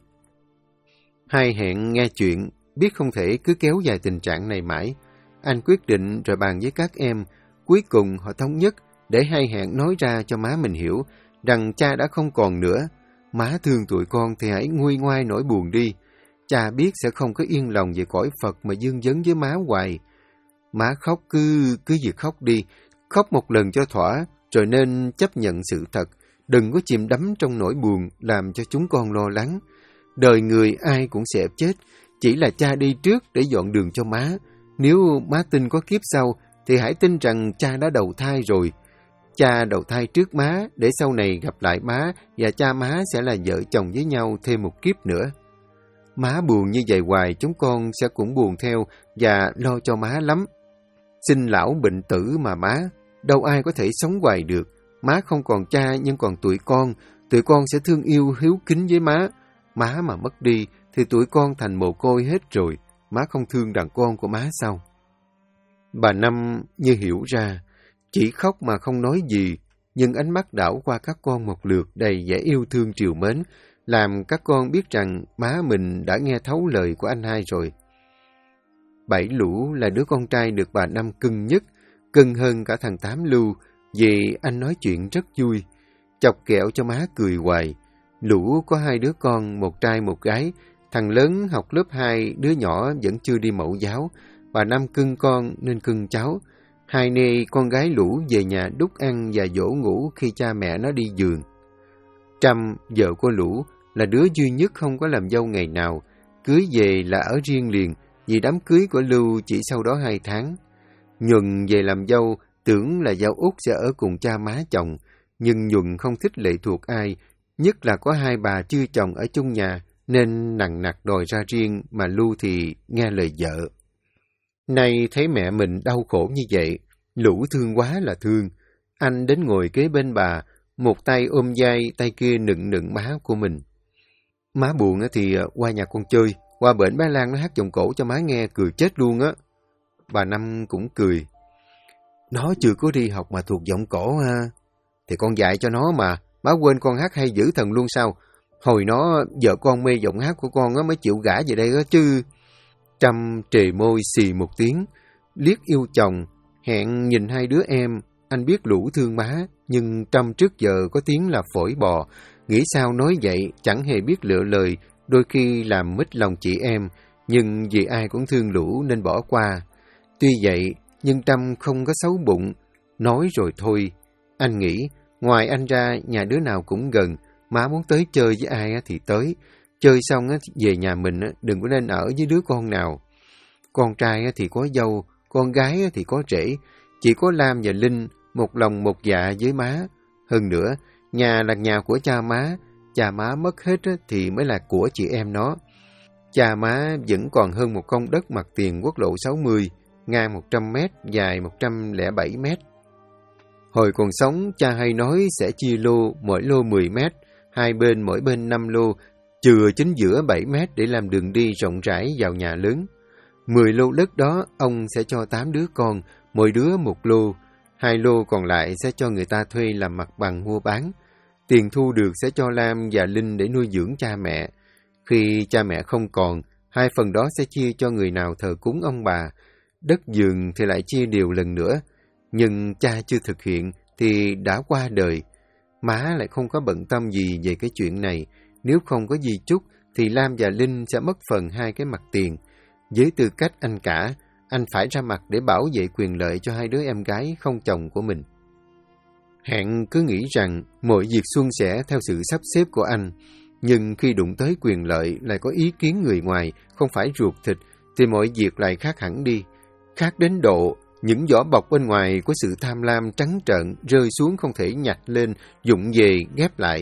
Hai Hẹn nghe chuyện, biết không thể cứ kéo dài tình trạng này mãi. Anh quyết định rồi bàn với các em, cuối cùng họ thống nhất để Hai Hẹn nói ra cho má mình hiểu rằng cha đã không còn nữa. Má thương tụi con thì hãy nguôi ngoai nỗi buồn đi. Cha biết sẽ không có yên lòng về cõi Phật mà dương vấn với má hoài. Má khóc cứ việc khóc đi, khóc một lần cho thỏa, rồi nên chấp nhận sự thật. Đừng có chìm đắm trong nỗi buồn làm cho chúng con lo lắng. Đời người ai cũng sẽ chết, chỉ là cha đi trước để dọn đường cho má. Nếu má tin có kiếp sau, thì hãy tin rằng cha đã đầu thai rồi. Cha đầu thai trước má, để sau này gặp lại má, và cha má sẽ là vợ chồng với nhau thêm một kiếp nữa. Má buồn như vậy hoài, chúng con sẽ cũng buồn theo và lo cho má lắm. Sinh lão bệnh tử mà má, đâu ai có thể sống hoài được. Má không còn cha nhưng còn tụi con sẽ thương yêu hiếu kính với má. Má mà mất đi thì tụi con thành mồ côi hết rồi, má không thương đàn con của má sao? Bà Năm như hiểu ra, chỉ khóc mà không nói gì, nhưng ánh mắt đảo qua các con một lượt đầy vẻ yêu thương trìu mến, làm các con biết rằng má mình đã nghe thấu lời của anh hai rồi. Bảy Lũ là đứa con trai được bà Năm cưng nhất, cưng hơn cả thằng Tám Lưu, vì anh nói chuyện rất vui, chọc kẹo cho má cười hoài. Lũ có 2 đứa con, một trai một gái, thằng lớn học lớp 2, đứa nhỏ vẫn chưa đi mẫu giáo. Bà Năm cưng con nên cưng cháu. Hai nay con gái Lũ về nhà đút ăn và dỗ ngủ khi cha mẹ nó đi giường. Trâm, vợ của Lũ, là đứa duy nhất không có làm dâu ngày nào, cưới về là ở riêng liền, vì đám cưới của Lưu chỉ sau đó 2 tháng. Nhuần về làm dâu, tưởng là dâu út sẽ ở cùng cha má chồng, nhưng Nhuần không thích lệ thuộc ai, nhất là có 2 bà chưa chồng ở chung nhà, nên nằng nặc đòi ra riêng, mà Lưu thì nghe lời vợ. Nay thấy mẹ mình đau khổ như vậy, Lũ thương quá là thương. Anh đến ngồi kế bên bà, một tay ôm vai, tay kia nựng nựng má của mình. Má buồn thì qua nhà con chơi, qua bển bé Lan nó hát giọng cổ cho má nghe, cười chết luôn á. Bà Năm cũng cười. Nó chưa có đi học mà thuộc giọng cổ ha. Thì con dạy cho nó mà, má quên con hát hay dữ thần luôn sao? Hồi nó vợ con mê giọng hát của con mới chịu gả về đây đó chứ. Trâm trề môi xì một tiếng, liếc yêu chồng, hẹn nhìn 2 đứa em. Anh biết Lũ thương má, nhưng Trâm trước giờ có tiếng là phổi bò. Nghĩ sao nói vậy, chẳng hề biết lựa lời, đôi khi làm mít lòng chị em, nhưng vì ai cũng thương Lũ nên bỏ qua. Tuy vậy, nhưng Trâm không có xấu bụng, nói rồi thôi. Anh nghĩ, ngoài anh ra, nhà đứa nào cũng gần, má muốn tới chơi với ai thì tới. Chơi xong về nhà mình đừng có nên ở với đứa con nào. Con trai thì có dâu, con gái thì có rể. Chỉ có Lam và Linh, một lòng một dạ với má. Hơn nữa, nhà là nhà của cha má mất hết thì mới là của chị em nó. Cha má vẫn còn hơn một công đất mặt tiền quốc lộ 60, ngang 100 mét, dài 107 mét. Hồi còn sống, cha hay nói sẽ chia lô, mỗi lô 10 mét, hai bên mỗi bên 5 lô, chừa chính giữa 7 mét để làm đường đi rộng rãi vào nhà lớn. 10 lô đất đó, ông sẽ cho 8 đứa con, mỗi đứa 1 lô. 2 lô còn lại sẽ cho người ta thuê làm mặt bằng mua bán. Tiền thu được sẽ cho Lam và Linh để nuôi dưỡng cha mẹ. Khi cha mẹ không còn, 2 phần đó sẽ chia cho người nào thờ cúng ông bà. Đất vườn thì lại chia đều lần nữa. Nhưng cha chưa thực hiện thì đã qua đời. Má lại không có bận tâm gì về cái chuyện này. Nếu không có di chúc thì Lam và Linh sẽ mất phần 2 cái mặt tiền. Với tư cách anh cả, anh phải ra mặt để bảo vệ quyền lợi cho 2 đứa em gái không chồng của mình. Hẹn cứ nghĩ rằng mọi việc suôn sẻ theo sự sắp xếp của anh, nhưng khi đụng tới quyền lợi lại có ý kiến người ngoài, không phải ruột thịt, thì mọi việc lại khác hẳn đi. Khác đến độ, những vỏ bọc bên ngoài của sự tham lam trắng trợn rơi xuống không thể nhặt lên, dụng về ghép lại.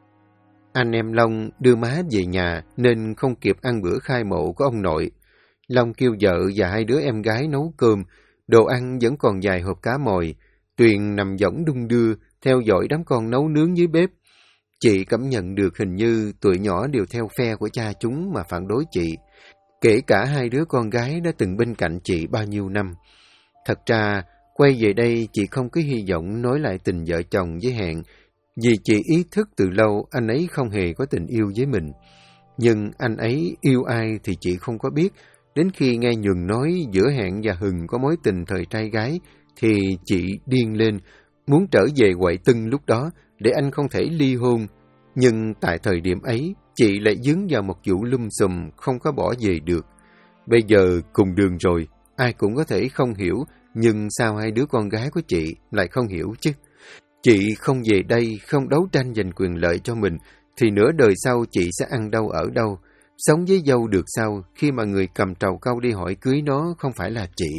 Anh em Long đưa má về nhà nên không kịp ăn bữa khai mộ của ông nội. Long kêu vợ và 2 đứa em gái nấu cơm, đồ ăn vẫn còn vài hộp cá mòi. Tuyền nằm võng đung đưa, theo dõi đám con nấu nướng dưới bếp. Chị cảm nhận được hình như tụi nhỏ đều theo phe của cha chúng mà phản đối chị. Kể cả 2 đứa con gái đã từng bên cạnh chị bao nhiêu năm. Thật ra, quay về đây chị không có hy vọng nói lại tình vợ chồng với Hẹn, vì chị ý thức từ lâu anh ấy không hề có tình yêu với mình. Nhưng anh ấy yêu ai thì chị không có biết. Đến khi nghe Nhuần nói giữa Hẹn và Hừng có mối tình thời trai gái, thì chị điên lên, muốn trở về Huệ Tân lúc đó để anh không thể ly hôn. Nhưng tại thời điểm ấy, chị lại dướng vào một vụ xùm không có bỏ về được. Bây giờ cùng đường rồi, ai cũng có thể không hiểu, nhưng sao 2 đứa con gái của chị lại không hiểu chứ? Chị không về đây, không đấu tranh giành quyền lợi cho mình, thì nửa đời sau chị sẽ ăn đâu ở đâu? Sống với dâu được sao khi mà người cầm trầu cau đi hỏi cưới nó không phải là chị?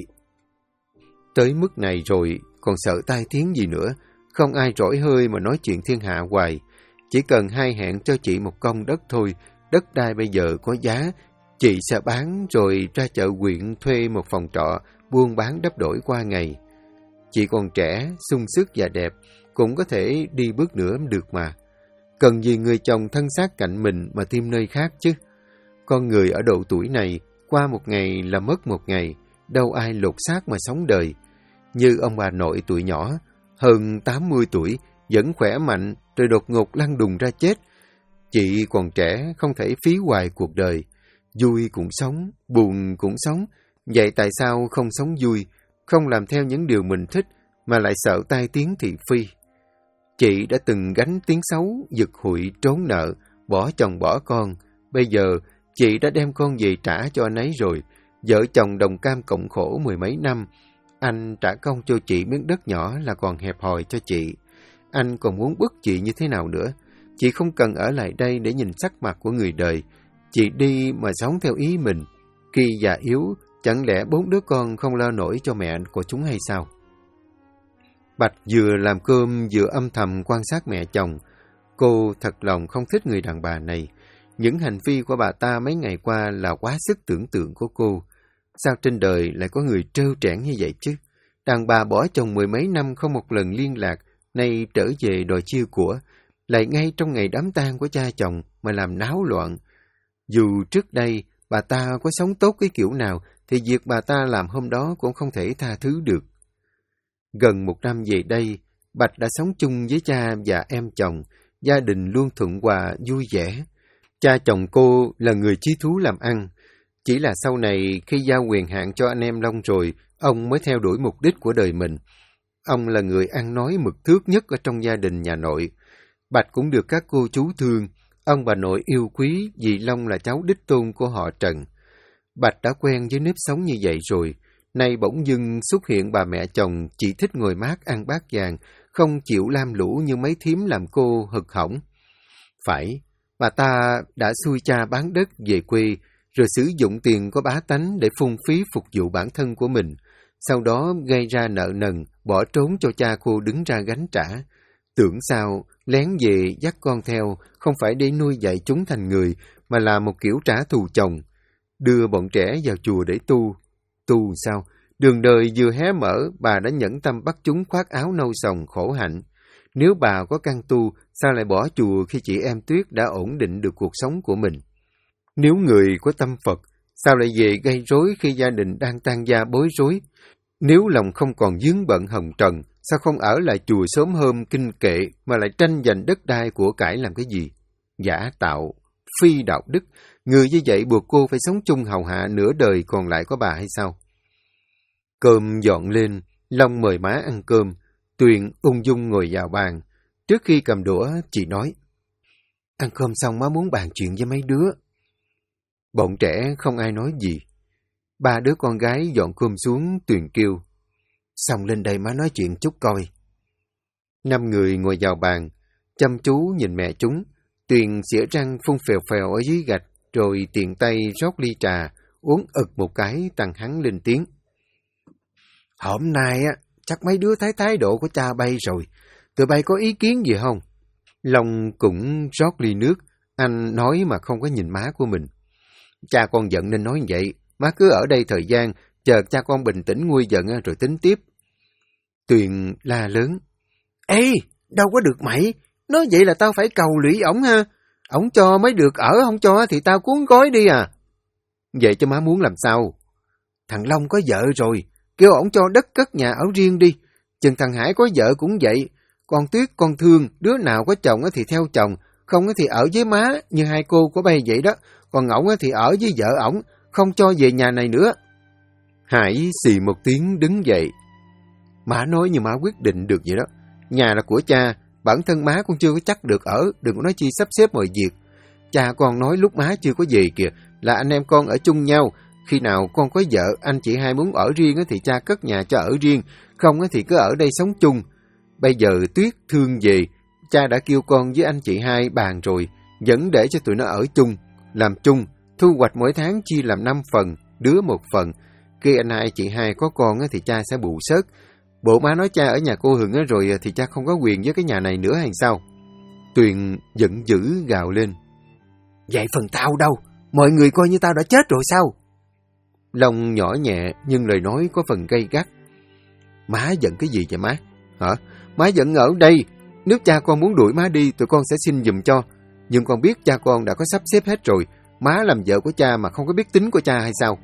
Tới mức này rồi, còn sợ tai tiếng gì nữa? Không ai rỗi hơi mà nói chuyện thiên hạ hoài. Chỉ cần 2 Hẹn cho chị một công đất thôi, đất đai bây giờ có giá, chị sẽ bán rồi ra chợ huyện thuê một phòng trọ, buôn bán đắp đổi qua ngày. Chị còn trẻ, sung sức và đẹp, cũng có thể đi bước nữa được mà. Cần gì người chồng thân xác cạnh mình mà tìm nơi khác chứ? Con người ở độ tuổi này, qua một ngày là mất một ngày, đâu ai lột xác mà sống đời. Như ông bà nội tuổi nhỏ, hơn 80 tuổi, vẫn khỏe mạnh, rồi đột ngột lăn đùng ra chết. Chị còn trẻ, không thể phí hoài cuộc đời. Vui cũng sống, buồn cũng sống. Vậy tại sao không sống vui, không làm theo những điều mình thích, mà lại sợ tai tiếng thị phi? Chị đã từng gánh tiếng xấu, giật hụi, trốn nợ, bỏ chồng bỏ con. Bây giờ, chị đã đem con về trả cho anh ấy rồi. Vợ chồng đồng cam cộng khổ 10 mấy năm. Anh trả công cho chị miếng đất nhỏ là còn hẹp hòi cho chị. Anh còn muốn bức chị như thế nào nữa? Chị không cần ở lại đây để nhìn sắc mặt của người đời. Chị đi mà sống theo ý mình. Khi già yếu, chẳng lẽ 4 đứa con không lo nổi cho mẹ của chúng hay sao? Bạch vừa làm cơm vừa âm thầm quan sát mẹ chồng. Cô thật lòng không thích người đàn bà này. Những hành vi của bà ta mấy ngày qua là quá sức tưởng tượng của cô. Sao trên đời lại có người trơ trẽn như vậy chứ? Đàn bà bỏ chồng 10 mấy năm không một lần liên lạc, nay trở về đòi chia của, lại ngay trong ngày đám tang của cha chồng mà làm náo loạn. Dù trước đây bà ta có sống tốt cái kiểu nào, thì việc bà ta làm hôm đó cũng không thể tha thứ được. Gần 1 năm về đây, Bạch đã sống chung với cha và em chồng, gia đình luôn thuận hòa, vui vẻ. Cha chồng cô là người chí thú làm ăn. Chỉ là sau này khi giao quyền hạn cho anh em Long rồi, ông mới theo đuổi mục đích của đời mình. Ông là người ăn nói mực thước nhất ở trong gia đình nhà nội. Bạch cũng được các cô chú thương. Ông bà nội yêu quý vì Long là cháu đích tôn của họ Trần. Bạch đã quen với nếp sống như vậy rồi. Nay bỗng dưng xuất hiện bà mẹ chồng chỉ thích ngồi mát ăn bát vàng, không chịu lam lũ như mấy thím làm cô hực hỏng. Phải, bà ta đã xui cha bán đất về quê, rồi sử dụng tiền của bá tánh để phung phí phục vụ bản thân của mình. Sau đó gây ra nợ nần, bỏ trốn cho cha cô đứng ra gánh trả. Tưởng sao, lén về dắt con theo, không phải để nuôi dạy chúng thành người, mà là một kiểu trả thù chồng. Đưa bọn trẻ vào chùa để tu. Tu sao? Đường đời vừa hé mở, bà đã nhẫn tâm bắt chúng khoác áo nâu sòng khổ hạnh. Nếu bà có căn tu, sao lại bỏ chùa khi chị em Tuyết đã ổn định được cuộc sống của mình? Nếu người có tâm Phật, sao lại về gây rối khi gia đình đang tan gia bối rối? Nếu lòng không còn vướng bận hồng trần, sao không ở lại chùa sớm hôm kinh kệ mà lại tranh giành đất đai của cải làm cái gì? Giả tạo, phi đạo đức, người như vậy buộc cô phải sống chung hầu hạ nửa đời còn lại của bà hay sao? Cơm dọn lên, Long mời má ăn cơm, Tuyền ung dung ngồi vào bàn. Trước khi cầm đũa, chị nói, ăn cơm xong má muốn bàn chuyện với mấy đứa. Bọn trẻ không ai nói gì. 3 đứa con gái dọn cơm xuống, Tuyền kêu, xong lên đây má nói chuyện chút coi. 5 người ngồi vào bàn, chăm chú nhìn mẹ chúng. Tuyền xỉa răng phun phèo phèo ở dưới gạch, rồi tiện tay rót ly trà, uống ực một cái, tăng hắn lên tiếng. Hôm nay á, chắc mấy đứa thấy thái độ của cha bay rồi. Tụi bay có ý kiến gì không? Long cũng rót ly nước, anh nói mà không có nhìn má của mình. Cha con giận nên nói vậy, má cứ ở đây thời gian, chờ cha con bình tĩnh nguôi giận rồi tính tiếp. Tuyền la lớn. Ê, đâu có được mày, nói vậy là tao phải cầu lũy ổng ha. Ổng cho mới được ở, không cho thì tao cuốn gói đi à. Vậy cho má muốn làm sao? Thằng Long có vợ rồi, kêu ổng cho đất cất nhà ở riêng đi. Chừng thằng Hải có vợ cũng vậy. Con Tuyết, con Thương, đứa nào có chồng thì theo chồng, không thì ở với má, như hai cô của bay vậy đó. Còn ổng thì ở với vợ ổng, không cho về nhà này nữa. Hải xì một tiếng đứng dậy. Má nói như má quyết định được vậy đó. Nhà là của cha, bản thân má cũng chưa có chắc được ở, đừng có nói chi sắp xếp mọi việc. Cha con nói lúc má chưa có về kìa, là anh em con ở chung nhau. Khi nào con có vợ, anh chị hai muốn ở riêng thì cha cất nhà cho ở riêng, không thì cứ ở đây sống chung. Bây giờ Tuyết, Thương về, cha đã kêu con với anh chị hai bàn rồi, vẫn để cho tụi nó ở chung, làm chung, thu hoạch mỗi tháng chia làm 5 phần, đứa 1 phần. Khi anh hai chị hai có con thì cha sẽ bù sớt. Bộ má nói cha ở nhà cô Hường rồi thì cha không có quyền với cái nhà này nữa hay sao? Tuyền giận dữ gào lên. Vậy phần tao đâu? Mọi người coi như tao đã chết rồi sao? Long nhỏ nhẹ nhưng lời nói có phần gay gắt. Má giận cái gì vậy má? Hả? Má giận ở đây. Nếu cha con muốn đuổi má đi, tụi con sẽ xin giùm cho. Nhưng con biết cha con đã có sắp xếp hết rồi. Má làm vợ của cha mà không có biết tính của cha hay sao?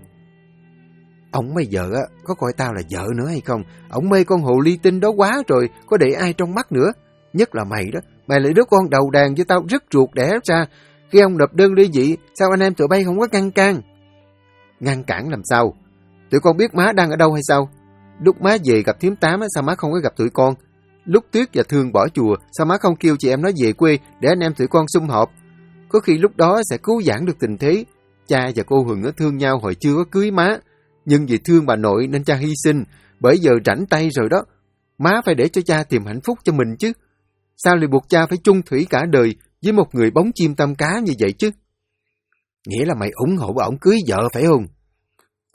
Ông bây giờ có coi tao là vợ nữa hay không? Ông mê con hồ ly tinh đó quá rồi, có để ai trong mắt nữa. Nhất là mày đó, mày là đứa con đầu đàn với tao rất ruột đẻ ra. Khi ông nộp đơn ly dị, sao anh em tụi bay không có ngăn can? Ngăn cản làm sao? Tụi con biết má đang ở đâu hay sao? Lúc má về gặp thím Tám, sao má không có gặp tụi con? Lúc Tuyết và Thương bỏ chùa, sao má không kêu chị em nó về quê để anh em tụi con sum họp? Có khi lúc đó sẽ cứu vãn được tình thế. Cha và cô Hường thương nhau hồi chưa có cưới má, nhưng vì thương bà nội nên cha hy sinh, bởi giờ rảnh tay rồi đó. Má phải để cho cha tìm hạnh phúc cho mình chứ. Sao lại buộc cha phải chung thủy cả đời với một người bóng chim tăm cá như vậy chứ? Nghĩa là mày ủng hộ ổng cưới vợ phải không?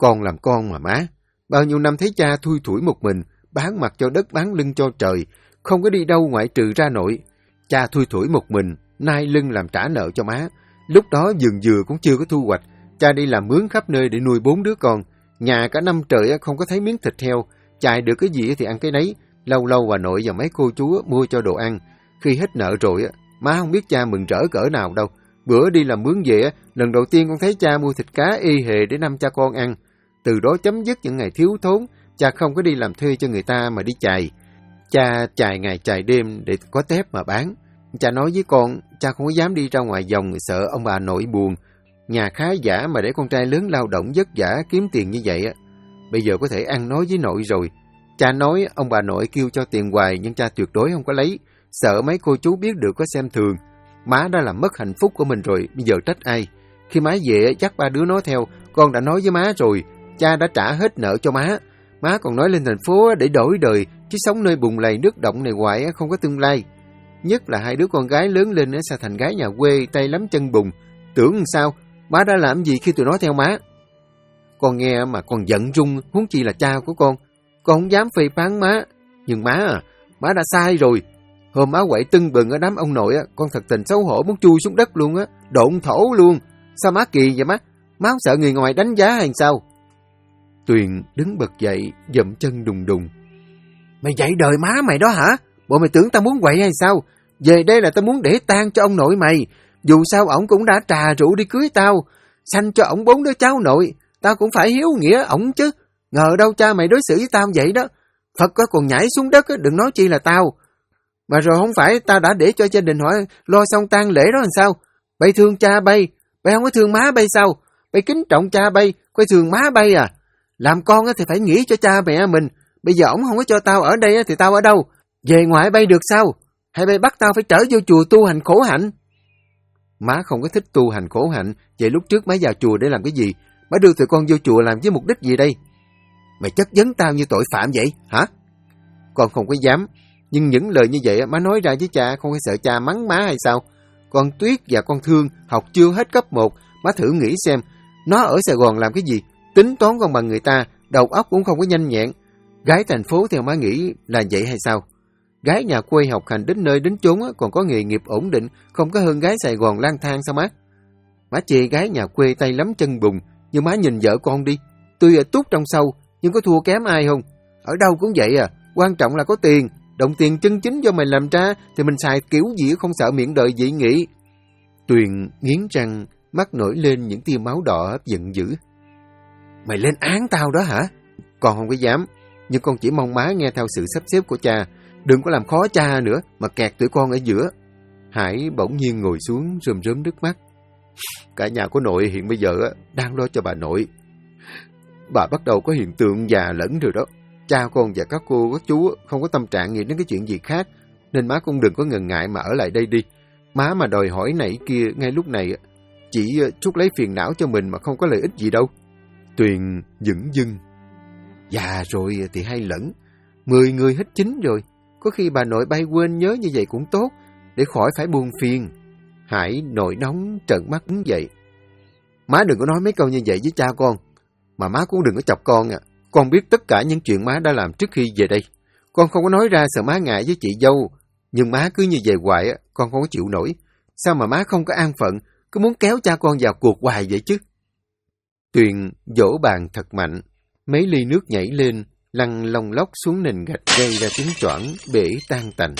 Con làm con mà má. Bao nhiêu năm thấy cha thui thủi một mình, bán mặt cho đất bán lưng cho trời, không có đi đâu ngoại trừ ra nội. Cha thui thủi một mình, nai lưng làm trả nợ cho má. Lúc đó vườn dừa cũng chưa có thu hoạch, cha đi làm mướn khắp nơi để nuôi 4 đứa con. Nhà cả năm trời không có thấy miếng thịt heo, chạy được cái gì thì ăn cái nấy. Lâu lâu bà nội và mấy cô chú mua cho đồ ăn. Khi hết nợ rồi, má không biết cha mừng rỡ cỡ nào đâu. Bữa đi làm mướn về, lần đầu tiên con thấy cha mua thịt cá y hề để năm cha con ăn. Từ đó chấm dứt những ngày thiếu thốn, cha không có đi làm thuê cho người ta mà đi chài. Cha chài ngày chài đêm để có tép mà bán. Cha nói với con, cha không có dám đi ra ngoài vòng, sợ ông bà nội buồn. Nhà khá giả mà để con trai lớn lao động vất vả kiếm tiền như vậy. Bây giờ có thể ăn nói với nội rồi. Cha nói ông bà nội kêu cho tiền hoài nhưng cha tuyệt đối không có lấy. Sợ mấy cô chú biết được có xem thường. Má đã làm mất hạnh phúc của mình rồi, bây giờ trách ai? Khi má về chắc 3 đứa nó theo, con đã nói với má rồi. Cha đã trả hết nợ cho má. Má còn nói lên thành phố để đổi đời, chứ sống nơi bùn lầy nước động này hoài không có tương lai. Nhất là 2 đứa con gái lớn lên sẽ thành gái nhà quê, tay lắm chân bùn. Tưởng sao, má đã làm gì khi tụi nó theo má? Con nghe mà còn giận run, huống chi là cha của con. Con không dám phê phán má. Nhưng má đã sai rồi. Hôm má quậy tưng bừng ở đám ông nội, con thật tình xấu hổ muốn chui xuống đất luôn, độn thổ luôn. Sao má kỳ vậy má? Má không sợ người ngoài đánh giá hay sao? Tuyền đứng bật dậy, dậm chân đùng đùng. Mày dạy đời má mày đó hả? Bộ mày tưởng tao muốn quậy hay sao? Về đây là tao muốn để tang cho ông nội mày. Dù sao ổng cũng đã trà rượu đi cưới tao, sanh cho ổng 4 đứa cháu nội. Tao cũng phải hiếu nghĩa ổng chứ. Ngờ đâu cha mày đối xử với tao vậy đó. Phật có còn nhảy xuống đất, đừng nói chi là tao. Mà rồi không phải tao đã để cho gia đình họ lo xong tang lễ đó làm sao? Bay thương cha bay không có thương má bay sao? Bay kính trọng cha bay, coi thường má bay à? Làm con thì phải nghĩ cho cha mẹ mình. Bây giờ ổng không có cho tao ở đây thì tao ở đâu? Về ngoại bay được sao? Hay bay bắt tao phải trở vô chùa tu hành khổ hạnh? Má không có thích tu hành khổ hạnh. Vậy lúc trước má vào chùa để làm cái gì? Má đưa tụi con vô chùa làm với mục đích gì đây? Mày chất vấn tao như tội phạm vậy hả? Con không có dám. Nhưng những lời như vậy má nói ra với cha, không có sợ cha mắng má hay sao? Con Tuyết và con Thương học chưa hết cấp 1. Má thử nghĩ xem, nó ở Sài Gòn làm cái gì? Tính toán còn bằng người ta, đầu óc cũng không có nhanh nhẹn. Gái thành phố theo má nghĩ là vậy hay sao? Gái nhà quê học hành đến nơi đến chốn còn có nghề nghiệp ổn định, không có hơn gái Sài Gòn lang thang sao má? Má chê gái nhà quê tay lắm chân bùn, nhưng má nhìn vợ con đi. Tuy là tút trong sâu, nhưng có thua kém ai không? Ở đâu cũng vậy à, quan trọng là có tiền. Đồng tiền chân chính do mày làm ra thì mình xài kiểu gì không sợ miệng đời dị nghị. Tuyền nghiến răng, mắt nổi lên những tia máu đỏ giận dữ. Mày lên án tao đó hả? Con không có dám, nhưng con chỉ mong má nghe theo sự sắp xếp của cha. Đừng có làm khó cha nữa mà kẹt tụi con ở giữa. Hải bỗng nhiên ngồi xuống rơm rớm nước mắt. Cả nhà của nội hiện bây giờ đang lo cho bà nội. Bà bắt đầu có hiện tượng già lẫn rồi đó. Cha con và các cô, các chú không có tâm trạng nghĩ đến cái chuyện gì khác, nên má cũng đừng có ngần ngại mà ở lại đây đi. Má mà đòi hỏi này kia ngay lúc này, chỉ chút lấy phiền não cho mình mà không có lợi ích gì đâu. Tuyền dửng dưng. Già rồi thì hay lẫn, 10 người hết 9 rồi. Có khi bà nội bay quên nhớ như vậy cũng tốt, để khỏi phải buồn phiền. Hải nổi nóng trợn mắt đứng dậy. Má đừng có nói mấy câu như vậy với cha con, mà má cũng đừng có chọc con à. Con biết tất cả những chuyện má đã làm trước khi về đây. Con không có nói ra sợ má ngại với chị dâu. Nhưng má cứ như vậy hoài, con không có chịu nổi. Sao mà má không có an phận, cứ muốn kéo cha con vào cuộc hoài vậy chứ? Tuyền vỗ bàn thật mạnh. Mấy ly nước nhảy lên, lăn lông lóc xuống nền gạch gây ra tiếng choảng, bể tan tành.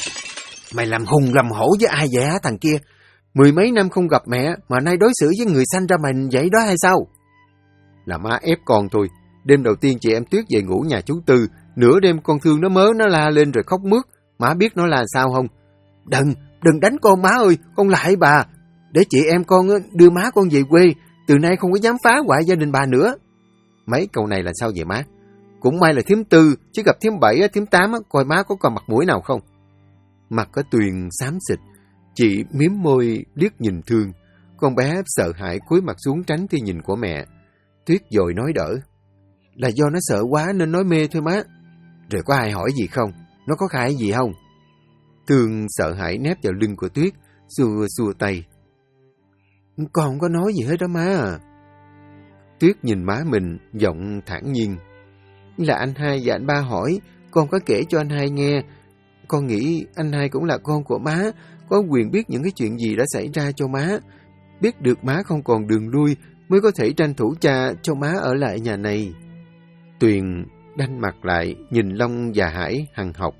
Mày làm hùng làm hổ với ai vậy hả thằng kia? 10 mấy năm không gặp mẹ, mà nay đối xử với người sanh ra mình vậy đó hay sao? Là má ép con thôi. Đêm đầu tiên chị em Tuyết về ngủ nhà chú Tư, nửa đêm con Thương nó mớ nó la lên rồi khóc mướt. Má biết nó là sao không? Đừng đánh con má ơi, con lại bà. Để chị em con đưa má con về quê, từ nay không có dám phá hoại gia đình bà nữa. Mấy câu này là sao vậy má? Cũng may là thím Tư, chứ gặp thím 7, thím 8 coi má có còn mặt mũi nào không? Mặt có Tuyền xám xịt, chị miếm môi liếc nhìn Thương. Con bé sợ hãi cúi mặt xuống tránh tia nhìn của mẹ. Tuyết dội nói đỡ. Là do nó sợ quá nên nói mê thôi má. Rồi có ai hỏi gì không? Nó có khai gì không? Thương sợ hãi nép vào lưng của Tuyết, xua tay. Con không có nói gì hết đó má à. Tuyết nhìn má mình, giọng thản nhiên. Là anh hai và anh ba hỏi, con có kể cho anh hai nghe. Con nghĩ anh hai cũng là con của má, có quyền biết những cái chuyện gì đã xảy ra cho má. Biết được má không còn đường lui, mới có thể tranh thủ cha cho má ở lại nhà này. Tuyền đanh mặt lại, nhìn Long và Hải hằn học.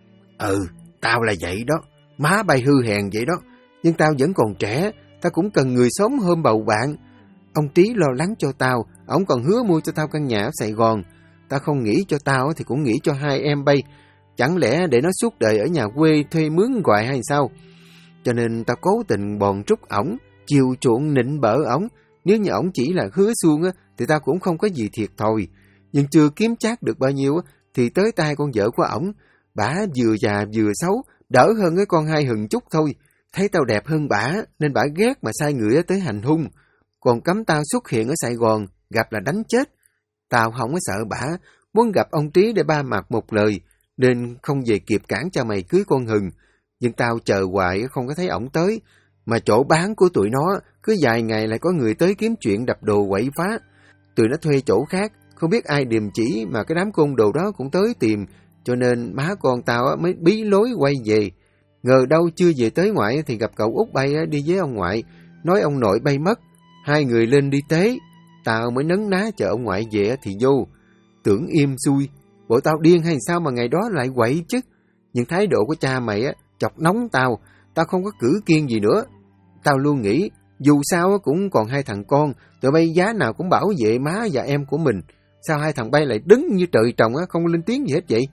Tao là vậy đó, má bay hư hèn vậy đó, nhưng tao vẫn còn trẻ, tao cũng cần người sống hôm bầu bạn. Ông Trí lo lắng cho tao, ổng còn hứa mua cho tao căn nhà ở Sài Gòn. Tao không nghĩ cho tao thì cũng nghĩ cho hai em bay, chẳng lẽ để nó suốt đời ở nhà quê thuê mướn hoài hay sao? Cho nên tao cố tình bòn trút ổng, chiều chuộng nịnh bợ ổng. Nếu như ổng chỉ là hứa suông thì tao cũng không có gì thiệt thòi. Nhưng chưa kiếm chác được bao nhiêu thì tới tay con vợ của ổng. Bả vừa già vừa xấu, đỡ hơn cái con hai hừng chút thôi. Thấy tao đẹp hơn bả nên bả ghét mà sai người tới hành hung. Còn cấm tao xuất hiện ở Sài Gòn, gặp là đánh chết. Tao không có sợ bả, muốn gặp ông Trí để ba mặt một lời, nên không về kịp cản cho mày cưới con Hừng. Nhưng tao chờ hoài không có thấy ổng tới, mà chỗ bán của tụi nó cứ vài ngày lại có người tới kiếm chuyện đập đồ quậy phá. Tụi nó thuê chỗ khác, không biết ai điềm chỉ mà cái đám côn đồ đó cũng tới tìm, cho nên má con tao mới bí lối quay về. Ngờ đâu chưa về tới ngoại thì gặp cậu út bay đi với ông ngoại, nói ông nội bay mất, hai người lên đi tế. Tao mới nấn ná chờ ông ngoại về thì vô. Tưởng im xuôi, bộ tao điên hay sao mà ngày đó lại quậy chứ. Nhưng thái độ của cha mày chọc nóng tao, tao không có cử kiên gì nữa. Tao luôn nghĩ, dù sao cũng còn hai thằng con, tụi bay giá nào cũng bảo vệ má và em của mình. Sao hai thằng bay lại đứng như trời trồng không lên tiếng gì hết vậy?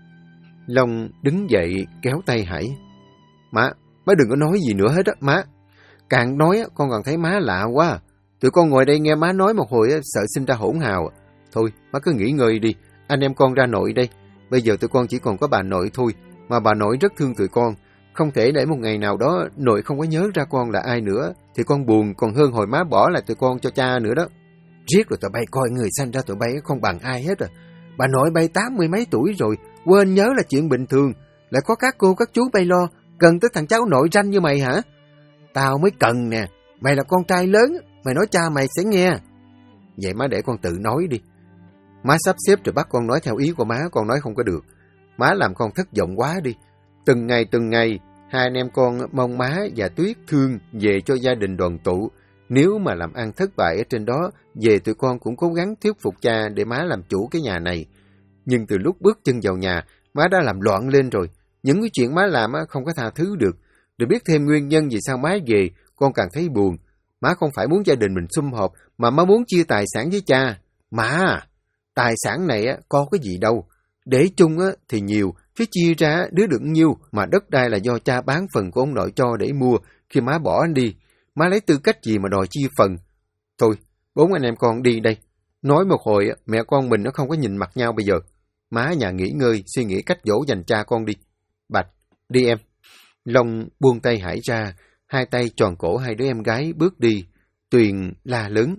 Long đứng dậy kéo tay Hải. Má đừng có nói gì nữa hết á, má. Càng nói con còn thấy má lạ quá. Tụi con ngồi đây nghe má nói một hồi sợ sinh ra hỗn hào. Thôi má cứ nghỉ ngơi đi, anh em con ra nội đây. Bây giờ tụi con chỉ còn có bà nội thôi, mà bà nội rất thương tụi con. Không thể để một ngày nào đó nội không có nhớ ra con là ai nữa, thì con buồn còn hơn hồi má bỏ lại tụi con cho cha nữa đó. Riết rồi tụi bay coi người sanh ra tụi bay không bằng ai hết à. Bà nội bay 80 mấy tuổi rồi, quên nhớ là chuyện bình thường. Lại có các cô các chú bay lo, cần tới thằng cháu nội ranh như mày hả? Tao mới cần nè, mày là con trai lớn, mày nói cha mày sẽ nghe. Vậy má để con tự nói đi. Má sắp xếp rồi bắt con nói theo ý của má, con nói không có được. Má làm con thất vọng quá đi. Từng ngày, hai anh em con mong má và Tuyết thương về cho gia đình đoàn tụ. Nếu mà làm ăn thất bại ở trên đó, về tụi con cũng cố gắng thuyết phục cha để má làm chủ cái nhà này. Nhưng từ lúc bước chân vào nhà, má đã làm loạn lên rồi. Những cái chuyện má làm không có tha thứ được. Để biết thêm nguyên nhân vì sao má về, con càng thấy buồn. Má không phải muốn gia đình mình sum họp, mà má muốn chia tài sản với cha. Má, tài sản này có cái gì đâu. Để chung thì nhiều, chứ chia ra đứa được nhiêu, mà đất đai là do cha bán phần của ông nội cho để mua khi má bỏ anh đi. Má lấy tư cách gì mà đòi chia phần? Thôi, 4 anh em con đi đây. Nói một hồi mẹ con mình nó không có nhìn mặt nhau bây giờ. Má nhà nghỉ ngơi, suy nghĩ cách dỗ dành cha con đi. Bạch, đi em. Long buông tay Hải ra, hai tay tròn cổ hai đứa em gái bước đi. Tuyền la lớn.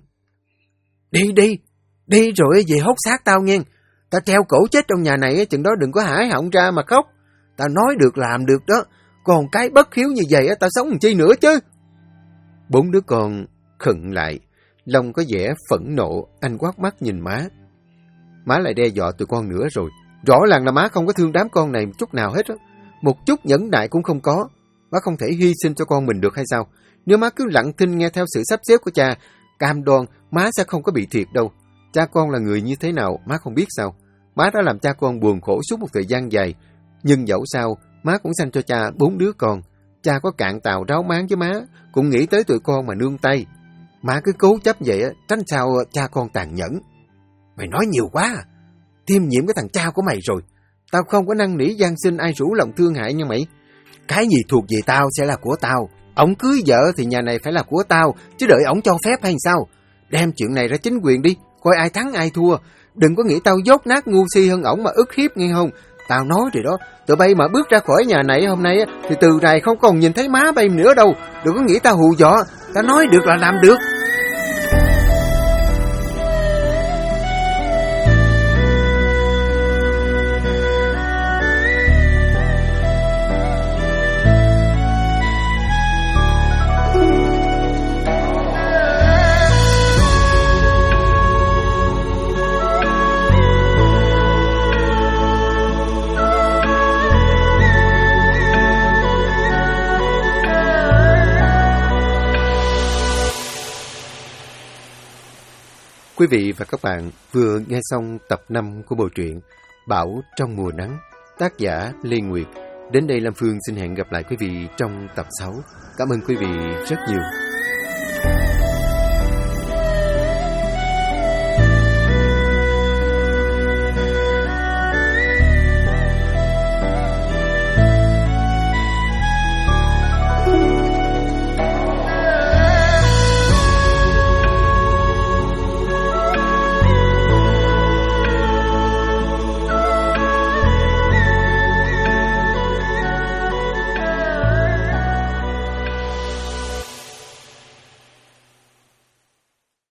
Đi rồi về hốt xác tao nghe. Tao treo cổ chết trong nhà này, chừng đó đừng có hãi họng ra mà khóc. Tao nói được làm được đó, còn cái bất hiếu như vậy tao sống làm chi nữa chứ. 4 đứa con khựng lại. Long có vẻ phẫn nộ, anh quát mắt nhìn má. Má lại đe dọa tụi con nữa rồi. Rõ ràng là má không có thương đám con này một chút nào hết á. Một chút nhẫn nại cũng không có. Má không thể hy sinh cho con mình được hay sao? Nếu má cứ lặng thinh nghe theo sự sắp xếp của cha, cam đoan má sẽ không có bị thiệt đâu. Cha con là người như thế nào má không biết sao. Má đã làm cha con buồn khổ suốt một thời gian dài. Nhưng dẫu sao má cũng sanh cho cha 4 đứa con. Cha có cạn tàu ráo máng với má, cũng nghĩ tới tụi con mà nương tay. Má cứ cố chấp vậy tránh sao cha con tàn nhẫn. Mày nói nhiều quá à. Tiêm nhiễm cái thằng cha của mày rồi. Tao không có năn nỉ van xin ai rủ lòng thương hại nha mày. Cái gì thuộc về tao sẽ là của tao. Ổng cưới vợ thì nhà này phải là của tao, chứ đợi ổng cho phép hay sao? Đem chuyện này ra chính quyền đi, coi ai thắng ai thua. Đừng có nghĩ tao dốt nát ngu si hơn ổng mà ức hiếp nghe không? Tao nói rồi đó, tụi bay mà bước ra khỏi nhà này hôm nay thì từ này không còn nhìn thấy má bay nữa đâu. Đừng có nghĩ tao hù dọa, tao nói được là làm được. Quý vị và các bạn vừa nghe xong tập 5 của bộ truyện Bão trong mùa nắng, tác giả Lê Nguyệt. Đến đây Lam Phương xin hẹn gặp lại quý vị trong tập 6. Cảm ơn quý vị rất nhiều.